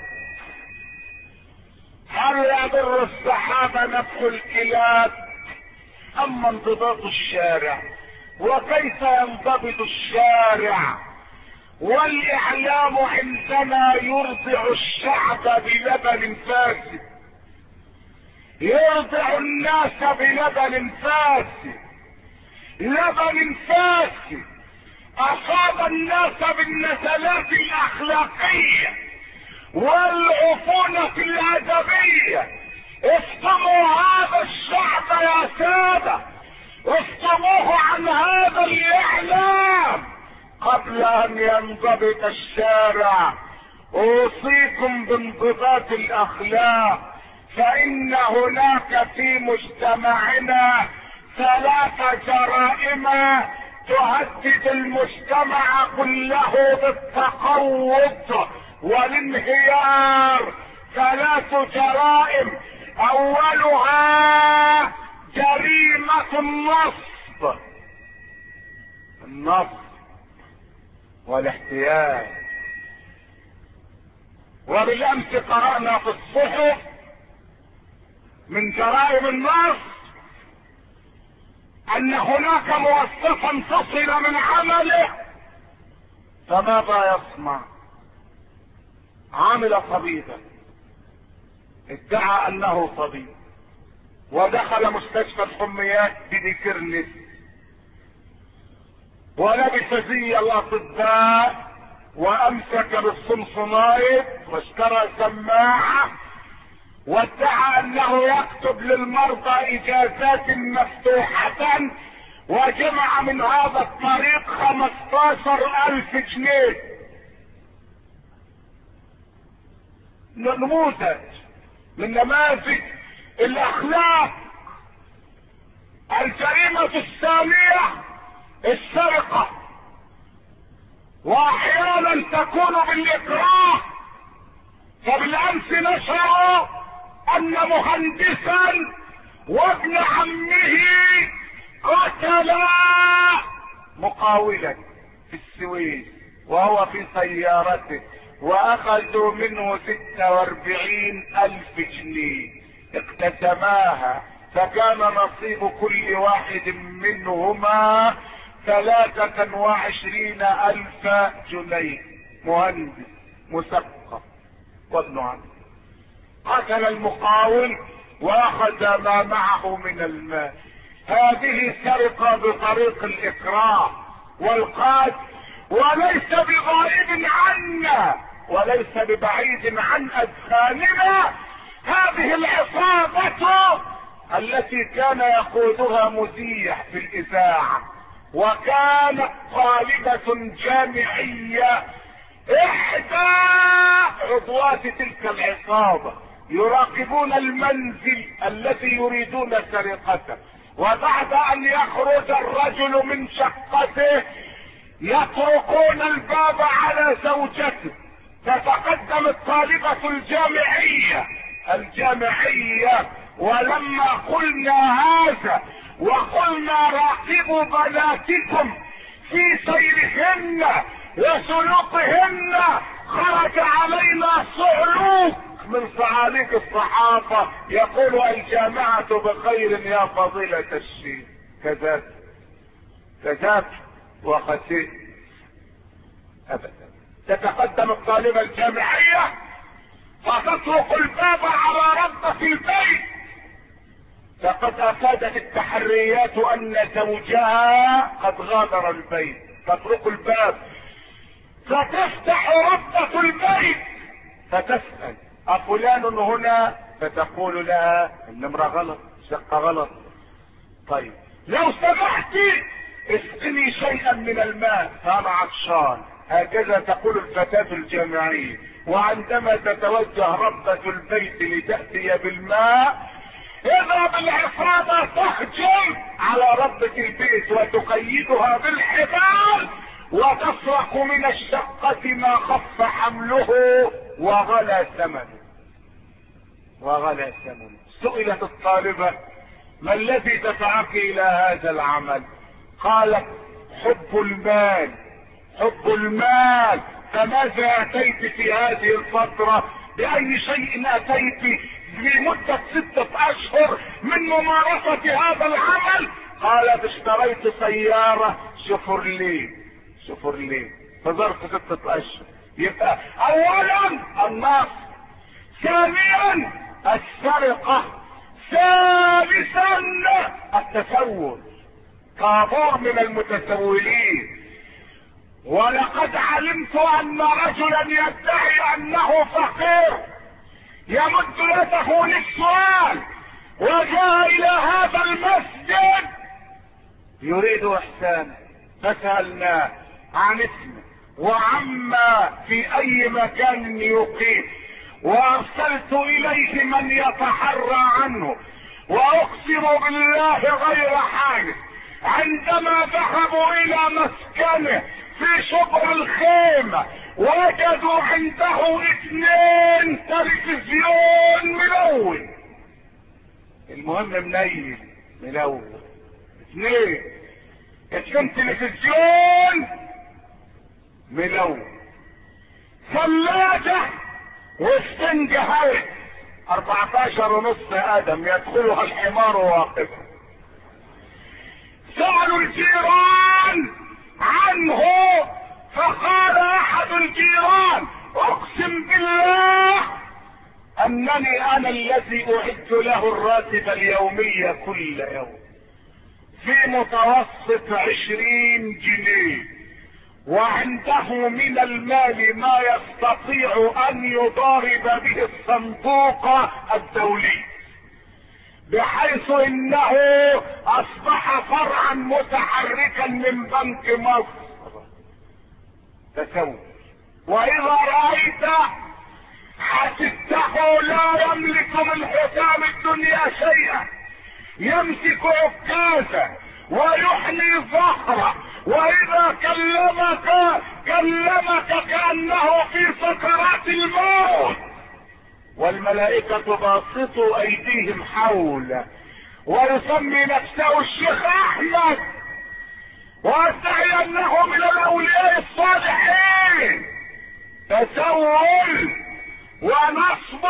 Speaker 1: هل يضر السحاب نفخ الكلاب؟ اما انضباط الشارع، وكيف ينضبط الشارع والاعلام عندما يرضع الشعب بلبن فاسد، يرضع الناس بلبن فاسد، لبن فاسد اصاب الناس بالنزلات الاخلاقيه والعفونة الادبيه. افطموا هذا الشعب يا ساده، افطموه عن هذا الاعلام قبل ان ينضبط الشارع. اوصيكم بانضباط الاخلاق، فان هناك في مجتمعنا ثلاث جرائم تهدد المجتمع كله بالتقوض والانهيار. ثلاث جرائم: اولها جريمة النصب، النصب والاحتيال. وبالامس قرأنا في الصحف من جرائم النصب ان هناك موظفا فصل من عمله، فماذا يصنع؟ عامل طبيبا، ادعى انه طبيب، ودخل مستشفى الحميات بديكرنس، ولبس زي الاطباء، وامسك بالصنصنايد، واشترى سماعه، وادعى انه يكتب للمرضى اجازات مفتوحة، وجمع من هذا الطريق خمستاشر الف جنيه. نموذج من نماذج الاخلاق. الجريمة الثانية السرقة، واحيانا تكون بالاكراه. فبالامس نشروا ان مهندسا وابن عمه قتلا مقاولا في السويس وهو في سيارته، واخذوا منه ستة واربعين الف جنيه اقتسماها، فكان نصيب كل واحد منهما ثلاثة وعشرين الف جنيه. مهندس مثقف وابن عمه قتل المقاول واخذ ما معه من المال. هذه سرقة بطريق الاكراه والقتل، وليس بغائب عنا وليس ببعيد عن اذهاننا هذه العصابة التي كان يقودها مذيع في الاذاعة، وكانت طالبة جامعية احدى عضوات تلك العصابة، يراقبون المنزل الذي يريدون سرقته، وبعد ان يخرج الرجل من شقته يطرقون الباب على زوجته، تتقدم الطالبة الجامعية الجامعية ولما قلنا هذا وقلنا راقبوا بناتكم في سيرهن وسلوكهن، خرج علينا صعلوك من صعاليك الصحافة يقول الجامعة بخير يا فضيلة الشيخ. كذاب كذاب وخسيء ابدا. تتقدم الطالبة الجامعية فتطرق الباب على ربة البيت، فقد افادت التحريات ان زوجها قد غادر البيت، تطرق الباب فتفتح ربة البيت فتسأل: أفلان هنا؟ فتقول لها النمرة غلط، شقة غلط. طيب لو سمحتي اسقني شيئا من الماء فانا عطشان. هكذا تقول الفتاة الجامعية. وعندما تتوجه ربة البيت لتأتي بالماء، اذا بالعصابة تهجم على ربة البيت وتقيدها بالحبال وتسرق من الشقة ما خف حمله وغلى ثمنه وغلى ثمنه. سئلت الطالبة: ما الذي دفعك الى هذا العمل؟ قالت: حب المال، حب المال. فماذا اتيت في هذه الفترة؟ باي شيء اتيت لمدة ستة اشهر من ممارسة هذا العمل؟ قالت: اشتريت سيارة شفرليه شفرليه في ظرف ستة اشهر. يبقى اولا النصب، ثانيا السرقة، ثالثا التسول. طابور من المتسولين. ولقد علمت ان رجلا يدعي انه فقير يمد يده للسؤال وجاء الى هذا المسجد يريد احسانا، فسألناه عن اسمه وعما في اي مكان يقيم، وارسلت اليه من يتحرى عنه، واقسم بالله غير حادث عندما ذهبوا الى مسكنه في شبر الخيمة وجدوا عنده اثنين تلفزيون ملون. المهم منيل ملون، اثنين اثنين تلفزيون ملون، ثلاجة واستنجهات اربعتاشر ونص ادم يدخلها الحمار واقفا. سألوا الجيران عنه فقال احد الجيران: اقسم بالله انني انا الذي اعد له الراتب اليومي كل يوم في متوسط عشرين جنيه، وعنده من المال ما يستطيع ان يضارب به الصندوق الدولي، بحيث انه اصبح فرعا متحركا من بنك مصر. تسوي. واذا رأيت حسبته لا يملك من حساب الدنيا شيئا، يمسك عكازا ويحني ظهره، واذا كلمك كلمك كأنه في سكرات الموت، والملائكة باسطوا ايديهم حوله، ويسمي نفسه الشيخ احمد ويدعي انه من الاولياء الصالحين. تسول ونصب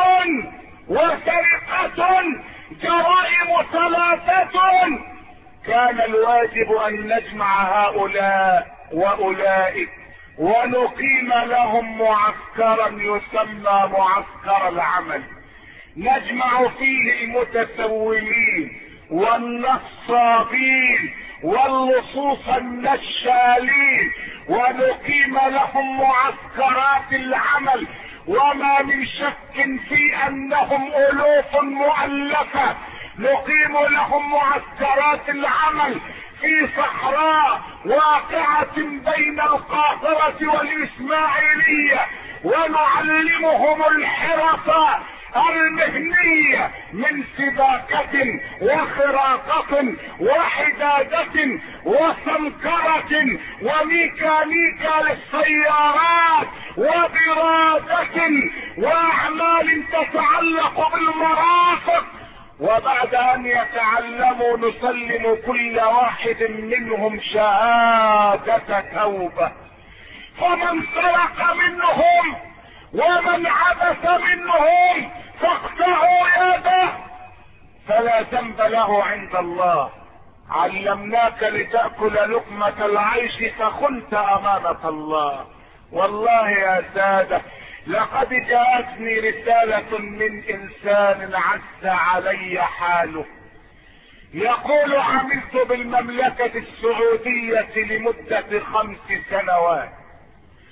Speaker 1: وسرقة، جرائم ثلاثة. كان الواجب ان نجمع هؤلاء واولئك ونقيم لهم معسكرا يسمى معسكر العمل، نجمع فيه المتسولين والنصابين واللصوص النشالين، ونقيم لهم معسكرات العمل. وما من شك في انهم الوف مؤلفة. نقيم لهم معسكرات العمل في صحراء واقعة بين القاهرة والاسماعيلية، ونعلمهم الحرف المهنية من سباكة وخراقة وحدادة وسمكرة وميكانيكا للسيارات وبرادة واعمال تتعلق بالمرافق. وبعد ان يتعلموا نسلم كل واحد منهم شهادة توبة. فمن سرق منهم ومن عبث منهم فاقطعوا يده فلا ذنب له عند الله. علمناك لتأكل لقمة العيش فخنت امانة الله. والله يا سادة لقد جاءتني رسالة من انسان عز علي حاله، يقول: عملت بالمملكة السعودية لمدة خمس سنوات،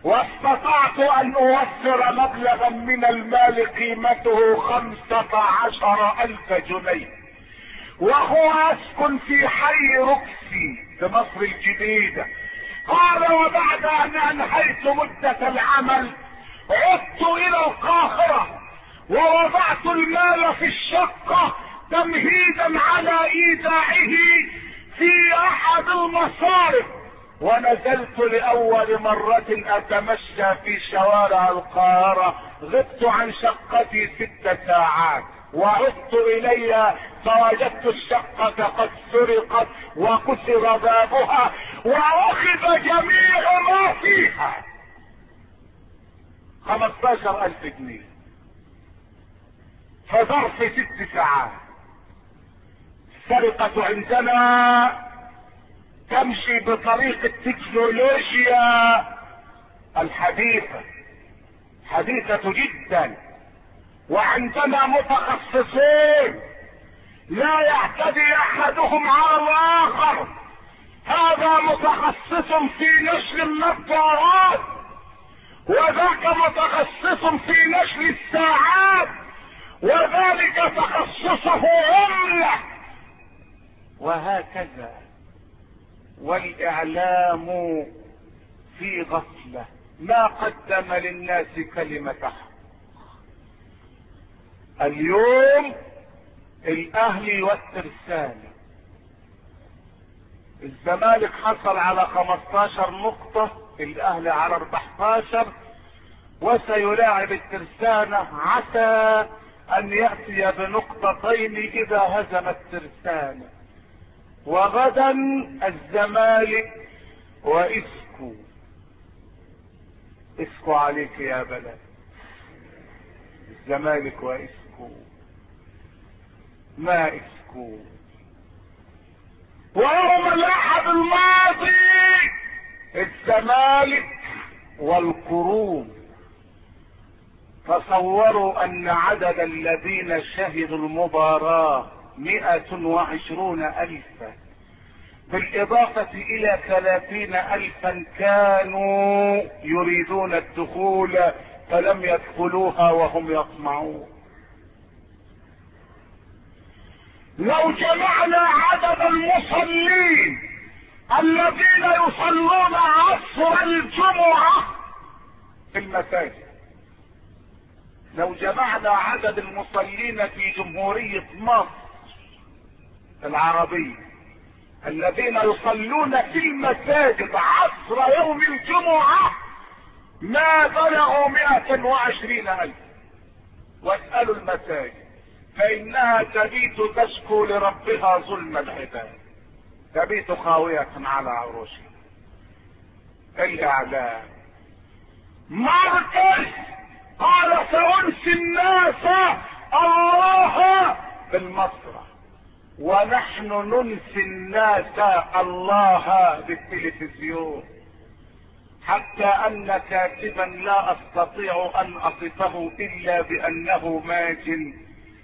Speaker 1: واستطعت ان اوفر مبلغا من المال قيمته خمسة عشر الف جنيه، وهو اسكن في حي روكسي في مصر الجديدة. قال وبعد ان انهيت مدة العمل عدت الى القاهرة ووضعت المال في الشقة تمهيدا على ايداعه في احد المصارف، ونزلت لاول مرة اتمشى في شوارع القاهرة. غبت عن شقتي ست ساعات وعدت الي فوجدت الشقة قد سرقت وكسر بابها واخذ جميع ما فيها، خمستاشر الف جنيه في ظرف ست ساعات. السرقة عندنا تمشي بطريق التكنولوجيا الحديثة، حديثة جدا، وعندنا متخصصين لا يعتدي احدهم على الاخر. هذا متخصص في نشر النظارات، وذاك متخصص في نشر الساعات، وذلك تخصصه عملة، وهكذا. والاعلام في غفلة ما قدم للناس كلمة حق. اليوم الاهلي والترسانة، الزمالك حصل على خمستاشر نقطة، الاهلي على اربعتاشر، وسيلاعب الترسانة عسى ان يأتي بنقطتين اذا هزم الترسانة. وغدا الزمالك واسكو. اسكو عليك يا بلد، الزمالك واسكو، ما اسكو. ويوم الاحد الماضي الزمالك والقروم، تصوروا ان عدد الذين شهدوا المباراة مئة وعشرون الفا، بالاضافة الى ثلاثين الفا كانوا يريدون الدخول فلم يدخلوها وهم يطمعون. لو جمعنا عدد المصلين الذين يصلون عصر الجمعة في المساجد، لو جمعنا عدد المصلين في جمهورية مصر العربية الذين يصلون في المساجد عصر يوم الجمعة ما بلغوا مئة وعشرين الف. واسألوا المساجد فإنها تبيت تشكو لربها ظلم العباد، تبيت خاوية على عروشها. الإعلام مركز قال سأنسي الناس الله بالمسرح، ونحن ننسي الناس الله بالتلفزيون، حتى ان كاتبا لا استطيع ان اصفه الا بانه ماجن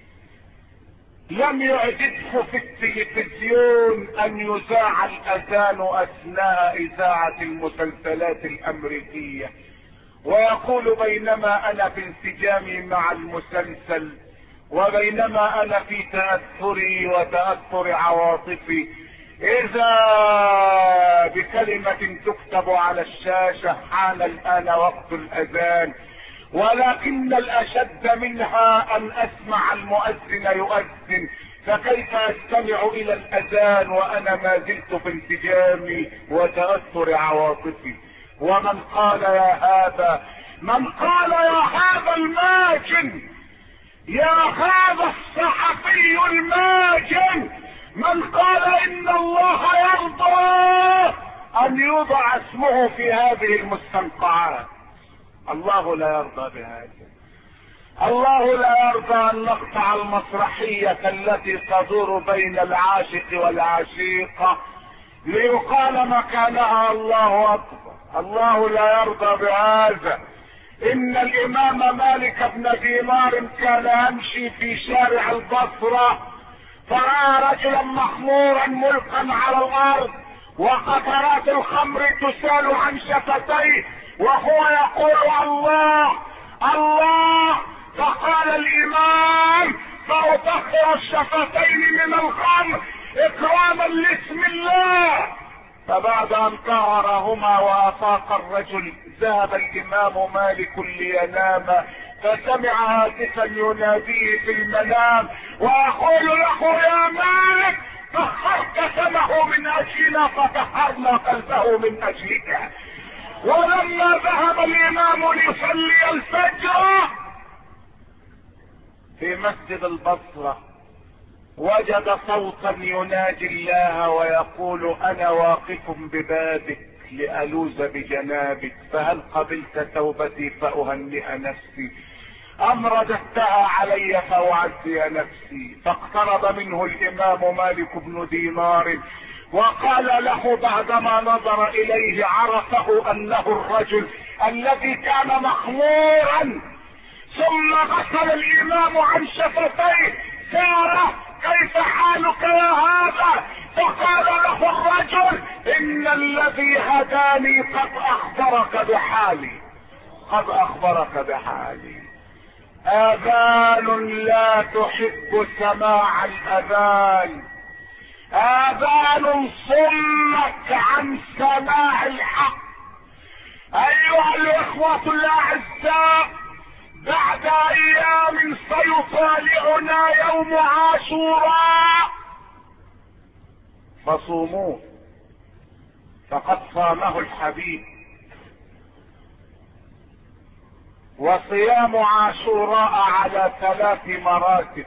Speaker 1: لم يعجبه في التلفزيون ان يذاع الاذان اثناء اذاعة المسلسلات الامريكية، ويقول بينما انا في انسجامي مع المسلسل وبينما انا في تأثري وتأثر عواطفي اذا بكلمة تكتب على الشاشة حان الان وقت الاذان، ولكن الاشد منها ان اسمع المؤذن يؤذن، فكيف استمع الى الاذان وانا ما زلت في انسجامي وتأثر عواطفي. ومن قال يا هذا، من قال يا هذا الماجن، يا هذا الصحفي الماجن، من قال ان الله يرضى ان يوضع اسمه في هذه المستنقعات. الله لا يرضى بهذا. الله لا يرضى ان نقطع المسرحية التي تدور بين العاشق والعشيقة ليقال مكانها الله اكبر. الله لا يرضى بهذا. ان الامام مالك بن دينار كان يمشي في شارع البصرة فرأى رجلا مخمورا ملقا على الارض وقطرات الخمر تسال عن شفتيه، وهو يقول الله الله، فقال الامام: فأطهر الشفتين من الخمر اكراما لاسم الله. فبعد ان طهرهما وافاق الرجل ذهب الامام مالك لينام، فسمع هاتفا يناديه في المنام ويقول له: يا مالك، طهرت سمه من اجلنا فطهرنا قلبه من اجلك. ولما ذهب الامام ليصلي الفجر في مسجد البصرة وجد صوتا ينادي الله ويقول: انا واقف ببابك لألوذ بجنابك، فهل قبلت توبتي فأهنئ نفسي ام رددتها علي فأعزي نفسي؟ فاقترب منه الامام مالك بن دينار وقال له بعدما نظر اليه عرفه انه الرجل الذي كان مخمورا. ثم غسل الامام عن شفتيه: ساره، كيف حالك يا هذا؟ فقال له الرجل: ان الذي هداني قد اخبرك بحالي قد اخبرك بحالي. اذان لا تحب سماع الاذان، اذان صمت عن سماع الحق. ايها الاخوة الاعزاء، بعد ايام سيطالعنا يوم عاشوراء، فصوموه فقد صامه الحبيب. وصيام عاشوراء على ثلاث مراتب.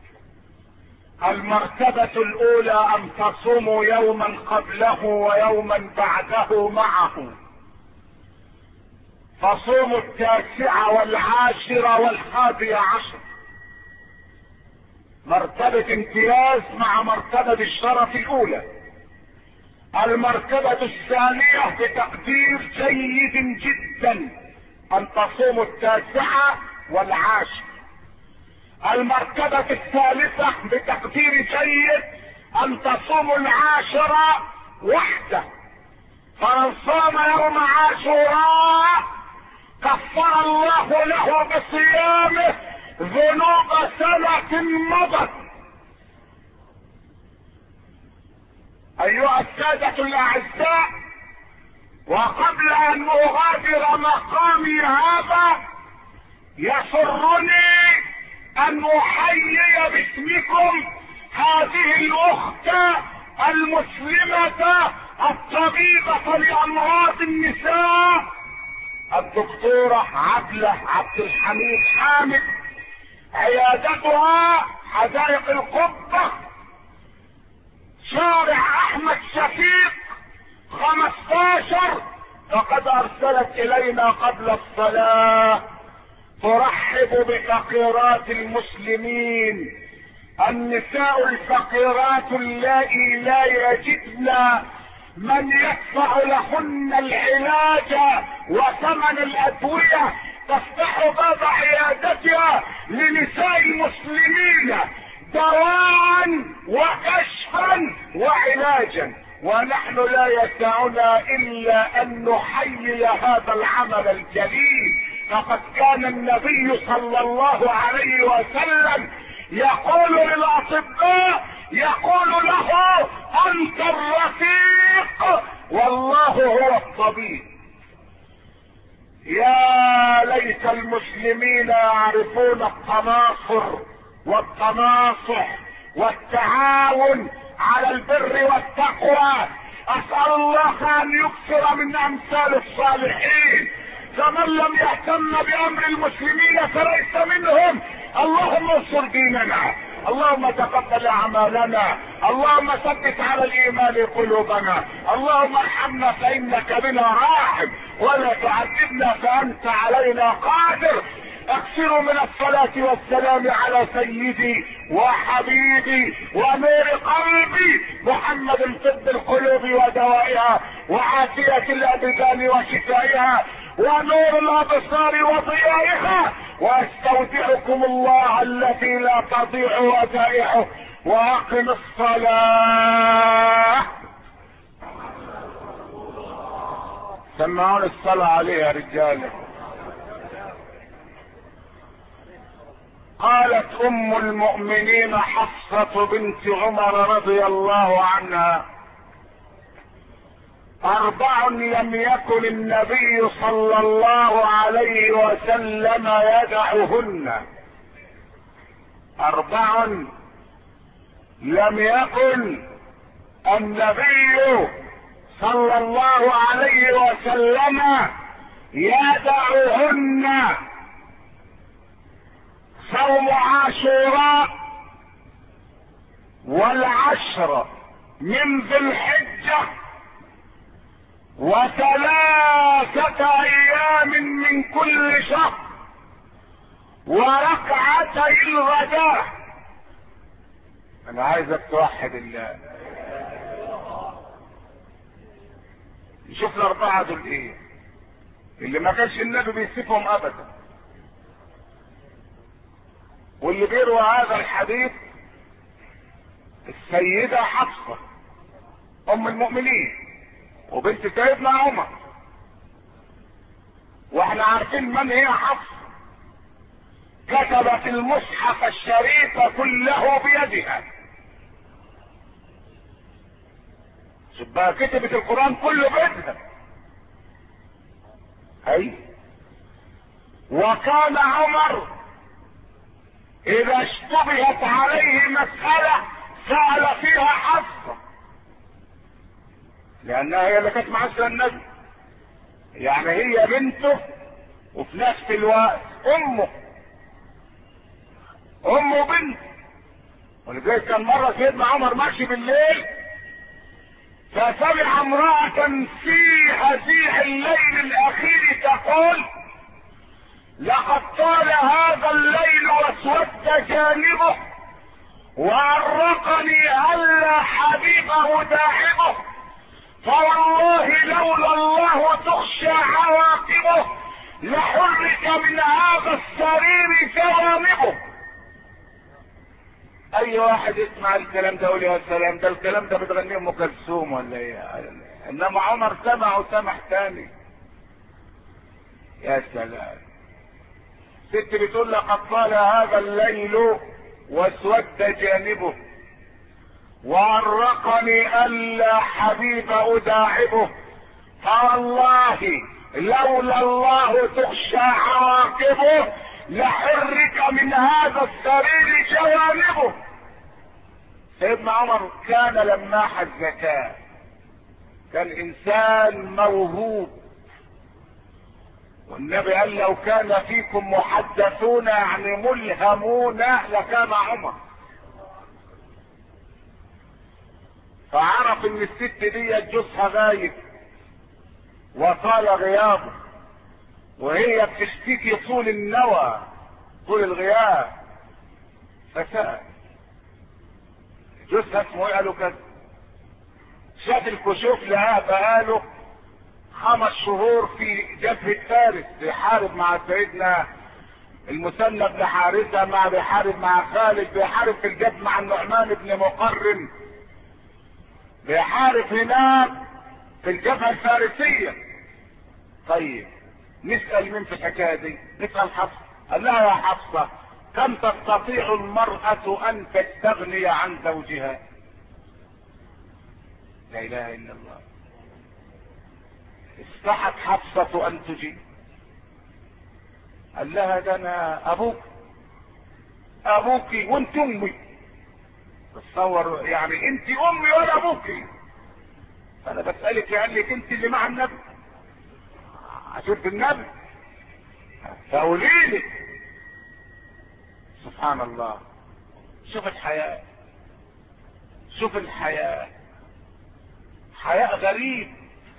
Speaker 1: المرتبة الاولى ان تصوموا يوما قبله ويوما بعده معه، فصوموا التاسعة والعاشرة والحادية عشر، مرتبة امتياز مع مرتبة الشرف الاولى. المرتبة الثانية بتقدير جيد جدا ان تصوموا التاسعة والعاشر. المرتبة الثالثة بتقدير جيد ان تصوموا العاشرة وحده. فمن صام يوم عاشوراء كفر الله له بصيامه ذنوب سنة مضت. ايها السادة الاعزاء، وقبل ان اغادر مقامي هذا يسرني ان احيي باسمكم هذه الاخت المسلمة الطبيبة لامراض النساء الدكتورة عبلة عبد الحميد حامد. عيادتها حدائق القبة، شارع احمد شفيق خمستاشر. فقد ارسلت الينا قبل الصلاة ترحب بفقيرات المسلمين، النساء الفقيرات اللائي لا يجدن من يدفع لهن العلاج وثمن الادوية، تفتح باب عيادتها لنساء المسلمين دواء وكشفا وعلاجا. ونحن لا يسعنا الا ان نحيي هذا العمل الجليل. فقد كان النبي صلى الله عليه وسلم يقول للاطباء، يقول له: انت الرفيق والله هو الطبيب. يا ليت المسلمين يعرفون التناصر والتناصح والتعاون على البر والتقوى. اسأل الله ان يكثر من امثال الصالحين. فمن لم يهتم بامر المسلمين فليس منهم. اللهم انصر ديننا، اللهم تقبل اعمالنا، اللهم ثبت على الايمان قلوبنا، اللهم ارحمنا فانك بنا راحم، ولا تعذبنا فانت علينا قادر. اكثروا من الصلاة والسلام على سيدي وحبيبي ونور قلبي محمد، طب القلوب ودوائها وعافية الابدان وشفائها ونور الابصار وضيائها. واستودعكم الله الذي لا تضيع ودائعه، واقم الصلاة. سمعون الصلاة عليه يا رجال. قالت ام المؤمنين حفصة بنت عمر رضي الله عنها: اربع لم يكن النبي صلى الله عليه وسلم يدعهن. اربع لم يكن النبي صلى الله عليه وسلم يدعهن: صوم عاشوراء والعشر من ذي الحجة وثلاثة ايام من كل شهر وركعتي الغداء. انا عايزك توحد الله. نشوف الاربعة دول ايه اللي ما كانش النبي بيسيبهم ابدا، واللي بيروى هذا الحديث السيدة حفصة ام المؤمنين وبنت سيدنا عمر. واحنا عارفين من هي حفصة، كتبت المصحف الشريف كله بيدها. شوف بقى، كتبت القرآن كله بيدها. اي وكان عمر اذا اشتبهت عليه مسألة سأل فيها حفصة، لانها هي اللي كانت معاشرة النبي، يعني هي بنته وفي نفس الوقت امه امه بنت. ولذلك كان مرة سيدنا عمر ماشي بالليل فسمع امرأة في هزيع الليل الاخير تقول: لقد طال هذا الليل واسود جانبه وعرقني هلا حبيبه داعبه، فوالله لولا الله تخشى عواقبه لحرك من هذا السرير جوانبه. اي واحد يسمع الكلام ده يقول يا سلام، ده الكلام ده بتغنيه ام كلثوم ولا ايه؟ انما عمر سمع وسمع تاني. يا سلام. ست بتقول: لقد طال هذا الليل واسود جانبه وعرقني الا حبيب اداعبه، فوالله لولا الله تخشى عواقبه لحرك من هذا السرير جوانبه. سيدنا عمر كان لماح الذكاء، كان انسان موهوب، والنبي قال: لو كان فيكم محدثون يعني ملهمون لكان عمر. فعرف ان الست دي جوزها غايب وطال غيابه، وهي بتشتكي طول النوى طول الغياب، فسأل جوزها اسمه ايه؟ قالوا كذا. شاف الكشوف لها بقاله خمس شهور في جبهة فارس بيحارب مع سيدنا المثنى بن حارثة، مع بيحارب مع خالد، بيحارب في الجبهة مع النعمان بن مقرن، بيحارب هناك في الجبهة الفارسية. طيب نسأل مين في الحكاية دي؟ نسأل حفصة. قال لها: يا حفصة، كم تستطيع المرأة ان تستغني عن زوجها؟ لا اله الا الله. استحت حفصة ان تجيب. قال لها: ده انا ابوك ابوك وانت امي. تصور يعني، انت امي ولا ابوك. انا بسألك قال لك انت اللي مع النبي، عشرت النبي، فقولي لي. سبحان الله. شوف الحياة، شوف الحياة، حياة غريب.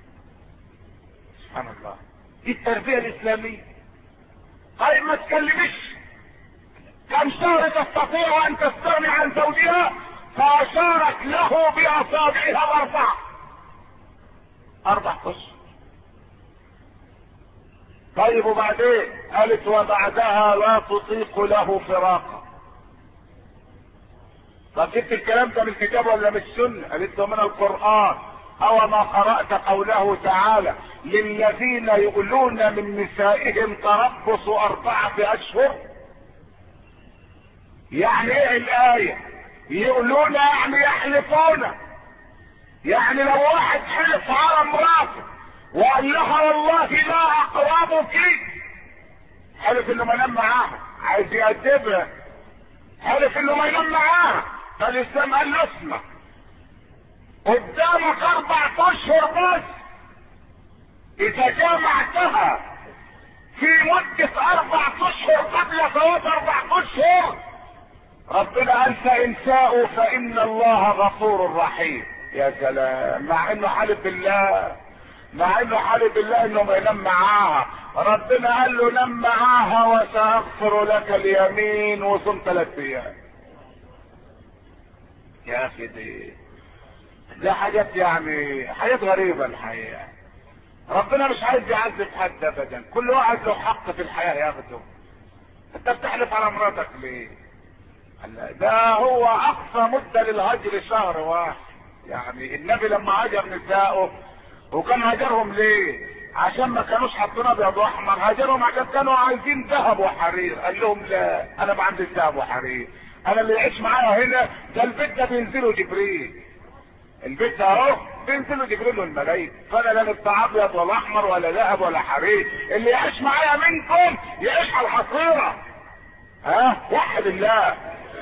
Speaker 1: سبحان الله. دي التربية الاسلامية. طيب ما تكلمش، كم شهر تستطيع ان تستغني عن زوجها؟ فاشارت له باصابعها الاربعة، اربع اشهر. طيب وبعدين؟ قالت: وبعدها لا تطيق له فراقا. طب جبت الكلام ده من الكتاب ولا من السنة؟ قالت له: من القرآن. او ما قرأت قوله تعالى للذين يؤلون من نسائهم تربص اربعة اشهر؟ يعني ايه الاية يؤلون؟ يعني يحلفون. يعني لو واحد حلف على امراته وقال لها والله لا اقربك، حلف انه ما ينام معاها، عايز يأدبها، حلف انه ما ينام معاها، فالاسلام قال له اسمع، قدامك اربع اشهر بس، اذا جامعتها في مدة اربع اشهر قبل فوات اربع اشهر ربنا قال فان شاءوا فان الله غفور رحيم. يا سلام، مع انه حلف بالله، مع انه حلف بالله انه ما ينام معاها، ربنا قال له نام معاها وساغفر لك اليمين وصم ثلاث ايام. يا اخي دي ده حاجات يعني حاجات غريبة الحقيقة. ربنا مش عايز يعذب حد ابدا، كل واحد له حق في الحياة ياخده. انت بتحلف على مراتك ليه؟ ده هو اقصى مدة للهجر شهر واحد. يعني النبي لما هاجر نسائه، وكان هاجرهم ليه؟ عشان ما كانوش حاطين ابيض واحمر، هاجرهم عشان كانوا عايزين ذهب وحرير. قال لهم لا، انا ما عنديش ذهب وحرير، انا اللي يعيش معايا هنا ده البيت ده بينزلوا جبريل، البيت ده اهو بينزلوا جبريل والملايكه، فانا لا بتاع ابيض ولا احمر ولا ذهب ولا حرير، اللي يعيش معايا منكم يعيش على الحصيره. ها وحد الله.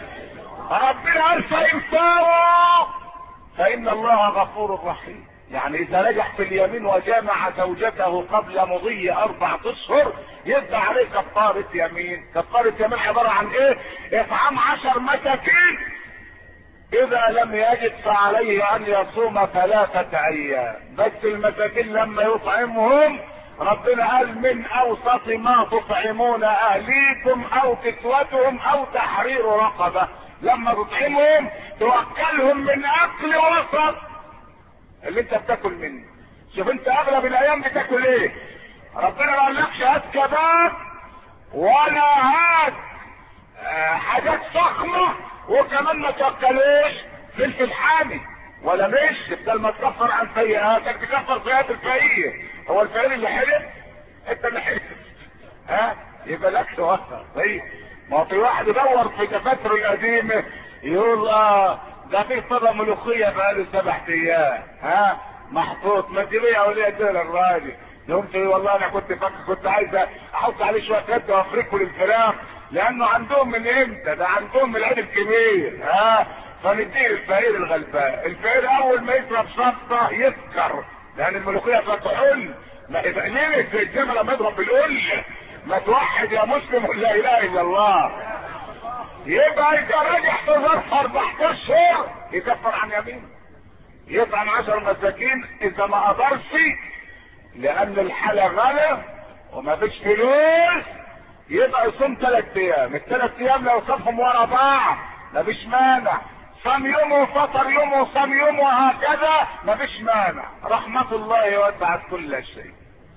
Speaker 1: ربنا قال فان فاوا فان الله غفور رحيم. يعني اذا نجح في اليمين وجامع زوجته قبل مضي اربع اشهر يبقى عليه كفارة يمين. كفارة يمين عبارة عن ايه؟ اطعام عشر مساكين، اذا لم يجد فعليه ان يصوم ثلاثة ايام. بس المساكين لما يطعمهم ربنا قال من اوسط ما تطعمون اهليكم او كسوتهم او تحرير رقبة. لما تطعمهم توكلهم من اكل وسط اللي انت بتاكل منه. شوف انت اغلب الايام بتاكل ايه؟ ربنا ما قالكش هات كباب ولا هات اه حاجات فخمه، وكمان ما تاكلوش فلفل حامي ولا مش، بدل ما تكفر عن سيئاتك تكفر سيئات الفقير. هو الفقير اللي حلف؟ انت اللي حلف. ها يبقى الاكل وسط. طيب ما في واحد يدور في دفاتره القديمه يقول اه ده في طبق ملوخيه بقاله سبع ايام ها محطوط، ما تجيبيه يا وليه كده للراجل. قلت والله انا كنت فاكر كنت عايز احط عليه شويه كبده وافركه للفراخ، لانه عندهم من امتى؟ ده عندهم من العيد الكبير. ها فنديه الفقير الغلبان. الفقير اول ما يشرب شطه يسكر، لان الملوخيه فتحل. ما يبقى ليه في الجمل لما يضرب بالقل؟ ما توحد يا مسلم ولا اله الا الله. يبقى اذا رجع في ظرف اربع اشهر يكفر عن يمين، يطعم عشر مساكين اذا ما قدرش، لان الحاله غلا وما فيش فلوس يبقى يصوم ثلاث ايام. الثلاث ايام لو صفهم ورا بعض ما فيش مانع، صام يوم وفطر يوم وصام يوم وهكذا ما فيش مانع. رحمه الله وسعت كل شيء.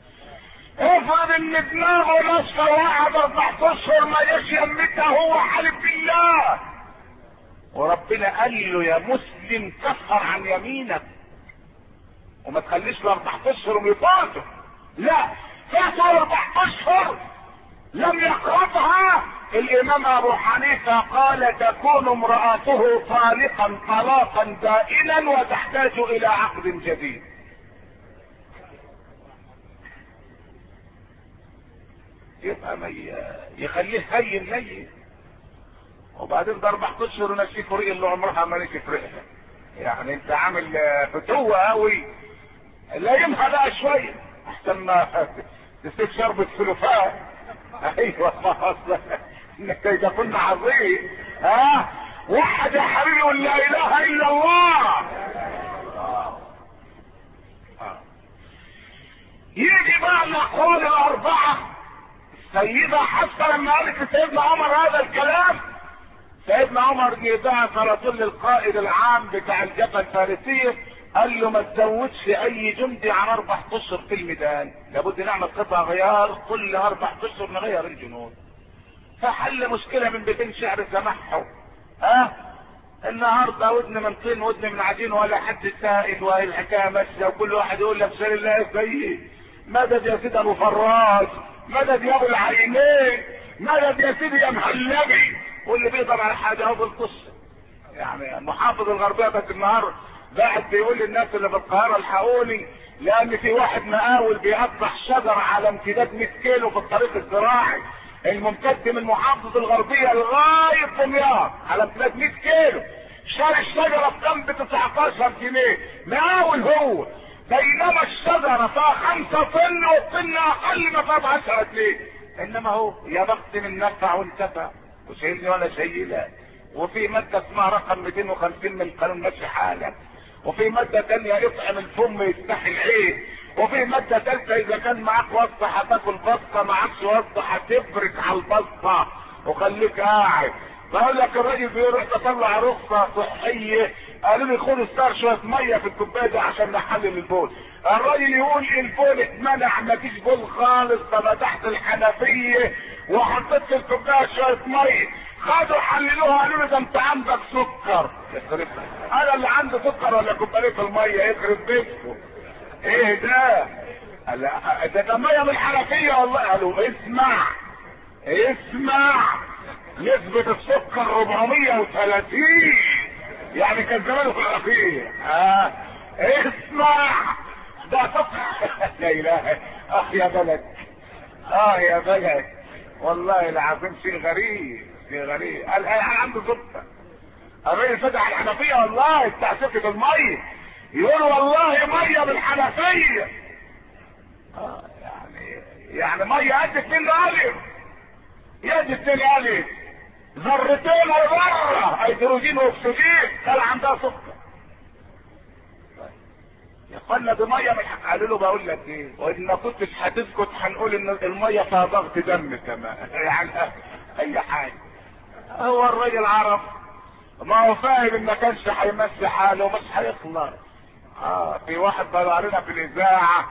Speaker 1: افرض ان دماغه نصفه وقعد اربع اشهر ما جاش يمتها، هو حلف بالله وربنا قال له يا مسلم كفر عن يمينك وما تخليش الاربع اشهر ويفاتوا. لا، فاتوا اربع اشهر لم يقربها. الامام ابو حنيفه قال تكون امراته طالقا طلاقا دائما وتحتاج الى عقد جديد. يبقى ما يخليه هين هين، وبعدين ده اربع اشهر ونسيك فريق اللي عمرها ما نسيت فريقها. يعني انت عامل فتوه قوي، لا ينفع بقى شويه احسن ما تسيب شربة سلوفات. ايوه ما اصلا انك اذا كنا عظيم. ها وحد يا حبيبي ولا لا اله الا الله. يجي بقى الاقوال الاربعه. سيدة حفصة لما قالت لسيدنا عمر هذا الكلام، سيدنا عمر يبعث على طول القائد العام بتاع الجبهة الفارسية، قال له ما تزودش اي جندي عن اربع اشهر في الميدان، لابد نعمل قطع غيار كل اربع اشهر نغير الجنود. فحل مشكلة من بيتين شعر سمحه. ها النهارده ودن من طين ودن من عجين ولا حد سائل، وهي الحكايه ماشيه وكل واحد يقول لك سير الله سيد، مدد يا سيدي ابو فراس، مدد يا ابو العينين، مدد يا سيدي يا محلبي، واللي بيقدر على حاجه هو بالقصه. يعني محافظ الغربيه بس النهار قاعد بيقول للناس اللي في القاهره الحقوني، لان في واحد مقاول بيقطع شجر على امتداد مية كيلو في الطريق الزراعي الممتد من محافظه الغربيه لغايه دمياط على امتداد مية كيلو، شارع الشجره بجنب تسعتاشر جنيه، مقاول هو، بينما الشجره فيها خمسة طن والطن اقل ما فيها عشرة جنيه. انما هو يا بخت من نفع وانتفع وشايلني ولا شايلها. وفي ماده اسمها رقم مئتين وخمسين من قانون ماشي حالك، وفي مادة تانية يطعم الفم يستحي العين، وفي مادة تالتة اذا كان معاك واسطة هتاكل بسطة، معاكش واسطة هتفرك على البسطة وخليك قاعد. بقول لك الراجل بيروح تطلع رخصة صحية، قالوا لي خد السار شوية مية في الكوباية دي عشان نحلل البول. الراجل يقول البول اتمنع مفيش بول خالص، ففتحت الحنفية وحطيت في الكوباية شوية مية، خدوا حللوها قالوا لي ده انت عندك سكر. يخرب انا اللي عندي سكر ولا كوبايه الميه؟ يخرب بيتكم. ايه ده؟ ده ده ميه من الحنفيه والله. قالوا اسمع اسمع نسبة السكر أربعمية وثلاثين، يعني كان زمانه في الحنفيه. اه اسمع ده سكر. لا اله اه يا بلد، اه يا بلد والله العظيم شيء غريب شيء غريب. قال عنده سكر. الراجل فتح الحنفيه والله بتاع سكه الميه، يقول والله ميه بالحنفيه. اه يعني يعني ميه قد اتنين الف، يد اتنين الف، ذرتين وذره هيدروجين واكسجين، قال عندها سكر. يقلنا بميه من حق. قالوا له بقول لك ايه، وان ما كنتش هتسكت هنقول ان الميه فيها ضغط دم كمان. يعني اي حاجه. هو الراجل عرف، ما هو فاهم ان ما كانش هيمشي حاله ومش هيخلص. اه في واحد بلغنا في الاذاعه،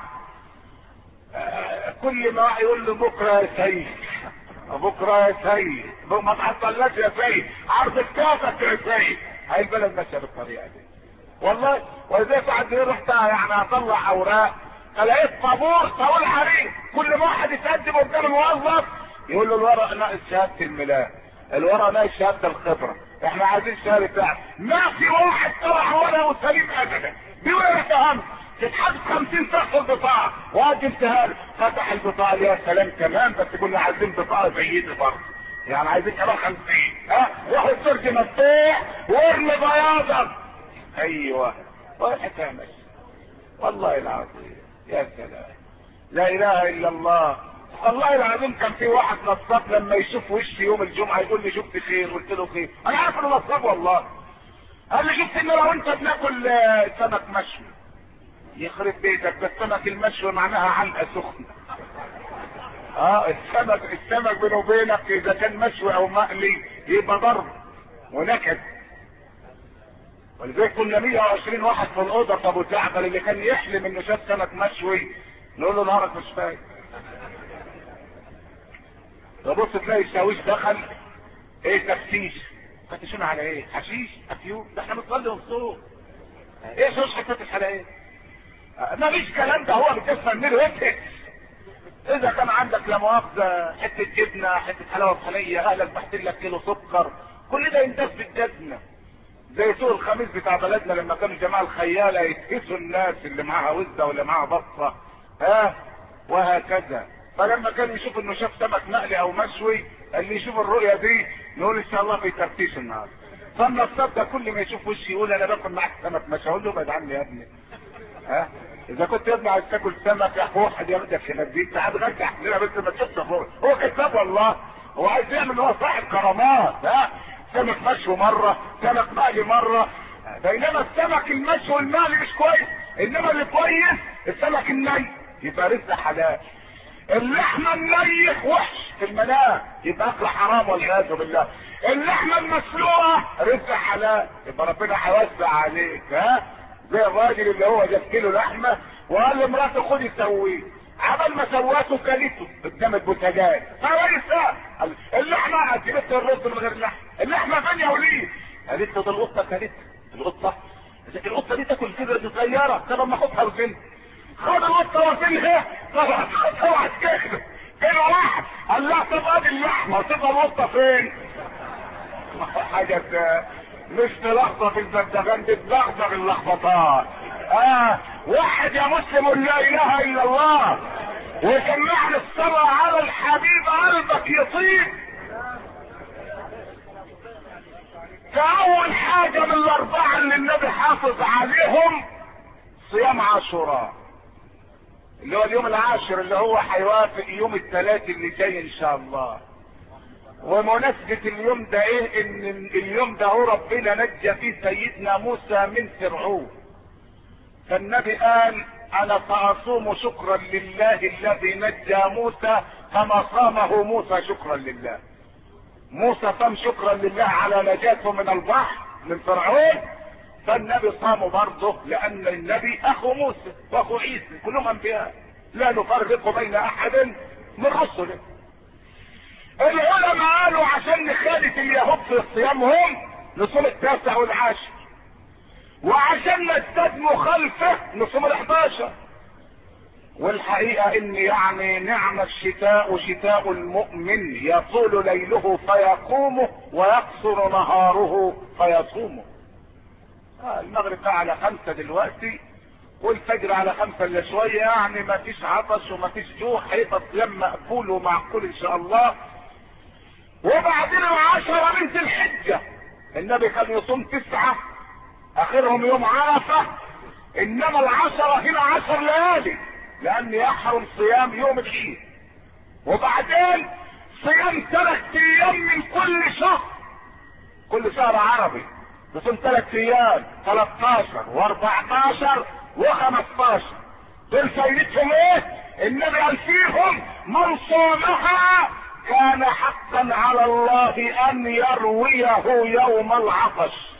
Speaker 1: آه كل ما يقول له بكره يا سيد، بكره يا سيد، ما تعطلناش يا سيد، عرض الكاسك يا سيد. هاي البلد ماشيه بالطريقه دي والله. وازاي ساعات رحت يعني اطلع اوراق، لقيت طابور طويل عريض، كل ما واحد يتقدم قدام الموظف يقول له الورق ناقص شهاده الميلاد، الورق ناقص شهاده الخبره، احنا عايزين شهاده بتاع. ما في واحد طلع ورقه سليم ابدا، بيقول انا فهمت، تتحدد خمسين صفحه البطاقه وقدمتها له، فتح البطاقه يا سلام كمان، بس كنا عايزين بطاقه زي دي برضه، يعني عايزين كمان خمسين. ها واحد سرج مفتوح وارمي بياضك. ايوه والحكايه ماشيه والله العظيم. يا سلام لا اله الا الله. والله العظيم كان في واحد نصاب لما يشوف وشي يوم الجمعه يقول لي شفت خير، قلت له خير، انا عارف انه نصاب والله. قال لي شفت ان لو انت بناكل سمك مشوي. يخرب بيتك، ده السمك المشوي معناها علقه سخنه. اه السمك السمك بينه وبينك اذا كان مشوي او مقلي يبقى ضرب ونكد. ولذلك كنا مية وعشرين واحد في الاوضه، طب وتعقل اللي كان يحلم انه شاف سمك مشوي نقول له نهارك مش فايق. تبص تلاقي الشاويش دخل، ايه تفتيش؟ فتشون على ايه؟ حشيش؟ افيون؟ ده احنا بنصلي ونصوم. ايه شوش هتفتش على ايه؟ ما فيش كلام ده، هو بتفهم منه ويتهت. اذا كان عندك لا مؤاخذه حته جبنه، حته حلاوه طحينيه، اهلك بحتين لك كيلو سكر، كل ده يندس بالجزمه. زي سوق الخميس بتاع بلدنا لما كانوا الجماعه الخياله يتهسوا الناس اللي معاها وزه واللي معاها بصه، ها وهكذا. فلما كان يشوف انه شاف سمك مقلي او مشوي، اللي يشوف الرؤيه دي نقول ان شاء الله في تفتيش النهارده. فالنصاب ده كل ما يشوف وشي يقول انا باكل معاك سمك مشوي، اقول له ابعد عني يا ابني. ها اذا كنت يا ابني عايز تاكل سمك يا واحد ياخدك في نبيك تعال غدا احنا بس ما تشوفش فوق. هو كذاب والله، هو عايز يعمل هو صاحب كرامات. ها سمك مشوي مره، سمك مقلي مره، بينما السمك المشوي المقلي مش كويس، انما اللي كويس السمك الني، يبقى رزق حلال. اللحمه الني وحش في المنام، يبقى اكل حرام والعياذ بالله. اللحمه المسلوقه رزق حلال، يبقى ربنا هيوسع عليك. ها زي الراجل اللي هو جاب كيلو لحمه وقال لمراته خدي سويه، عمل ما سواته كلته قدام البوتاجاز، فوالد اللحمه جبت الرز من غير لحم، اللحمه فين يا وليد؟ قالت له ده القطه كانت القطه القطه دي تاكل كده، دي صغيره، طب ما اخدها وفين؟ خد القطه وفينها. طبعا طبعا كده كده واحد قال لها طب ادي اللحمه، تبقى القطه فين؟ حاجه مش تلخبط في البغبغان، دي تلخبط اللخبطات. اه واحد يا مسلم لا اله الا الله وسمعني الصلاة على الحبيب قلبك يطيب. فاول حاجة من الاربعة اللي النبي حافظ عليهم صيام عاشوراء، اللي هو اليوم العاشر اللي هو هيوافق يوم الثلاث اللي جاي ان شاء الله. ومناسبة اليوم ده ايه؟ ان اليوم ده هو ربنا نجى فيه سيدنا موسى من فرعون. فالنبي قال انا ساصوم شكرا لله الذي نجى موسى كما صامه موسى شكرا لله. موسى صام شكرا لله على نجاته من البحر من فرعون، فالنبي صامه برضه لان النبي اخو موسى واخو عيسى كلهم انبياء لا نفرق بين احد من رسله. العلماء قالوا عشان نخالف اليهود في صيامهم نصوم التاسع والعاشر، وعشان نزداد مخالفه نصوم الحداشر. والحقيقه ان يعني نعم الشتاء شتاء المؤمن يطول ليله فيقومه ويقصر نهاره فيصومه. آه المغرب بقى على خمسة دلوقتي والفجر على خمسة الا شوية، يعني ما فيش عطش وما فيش جوع، هيبقى الصيام مقبول ومعقول ان شاء الله. وبعدين العشرة من ذي الحجة النبي كان يصوم تسعة اخرهم يوم عرفة، انما العشرة هنا عشر ليالي لان يحرم صيام يوم العيد. وبعدين صيام ثلاث ايام من كل شهر، كل شهر عربي بصوم ثلاث ايام ثلاثتاشر واربعتاشر وخمستاشر. دول فايدتهم ايه؟ النبي قال فيهم من صامها كان حقا على الله ان يرويه يوم العطش.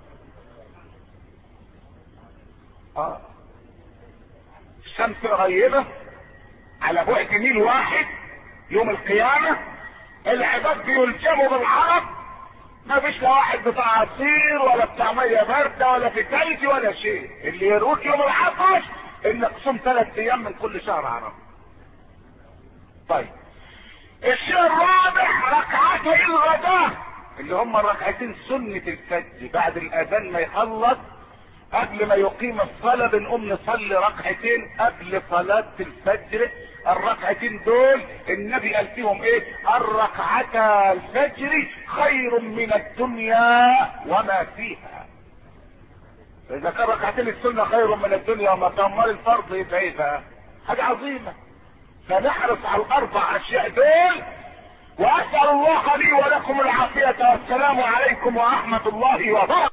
Speaker 1: اه الشمس غيبة على بعد ميل واحد يوم القيامة، العباد بيلجموا بالعرب، ما فيش لا واحد بتاع عصير ولا بتاع ميه بارده ولا في تلج ولا شيء. اللي يروك يوم العطش انك تصوم ثلاث ايام من كل شهر عربي. طيب الشيء الرابع ركعتي الغداء اللي هم الركعتين سنة الفجر بعد الاذان ما يخلص قبل ما يقيم الصلاة بنقوم نصلي ركعتين قبل صلاة الفجر. الركعتين دول النبي قال فيهم ايه؟ الركعتا الفجر خير من الدنيا وما فيها. اذا كان ركعتين السنة خير من الدنيا وما فيها، امال الفرض يبقى ايه بقى؟ حاجة عظيمة. فنحرص على الاربع اشياء دول، واسأل الله لي ولكم العافية والسلام عليكم ورحمة الله وبركاته.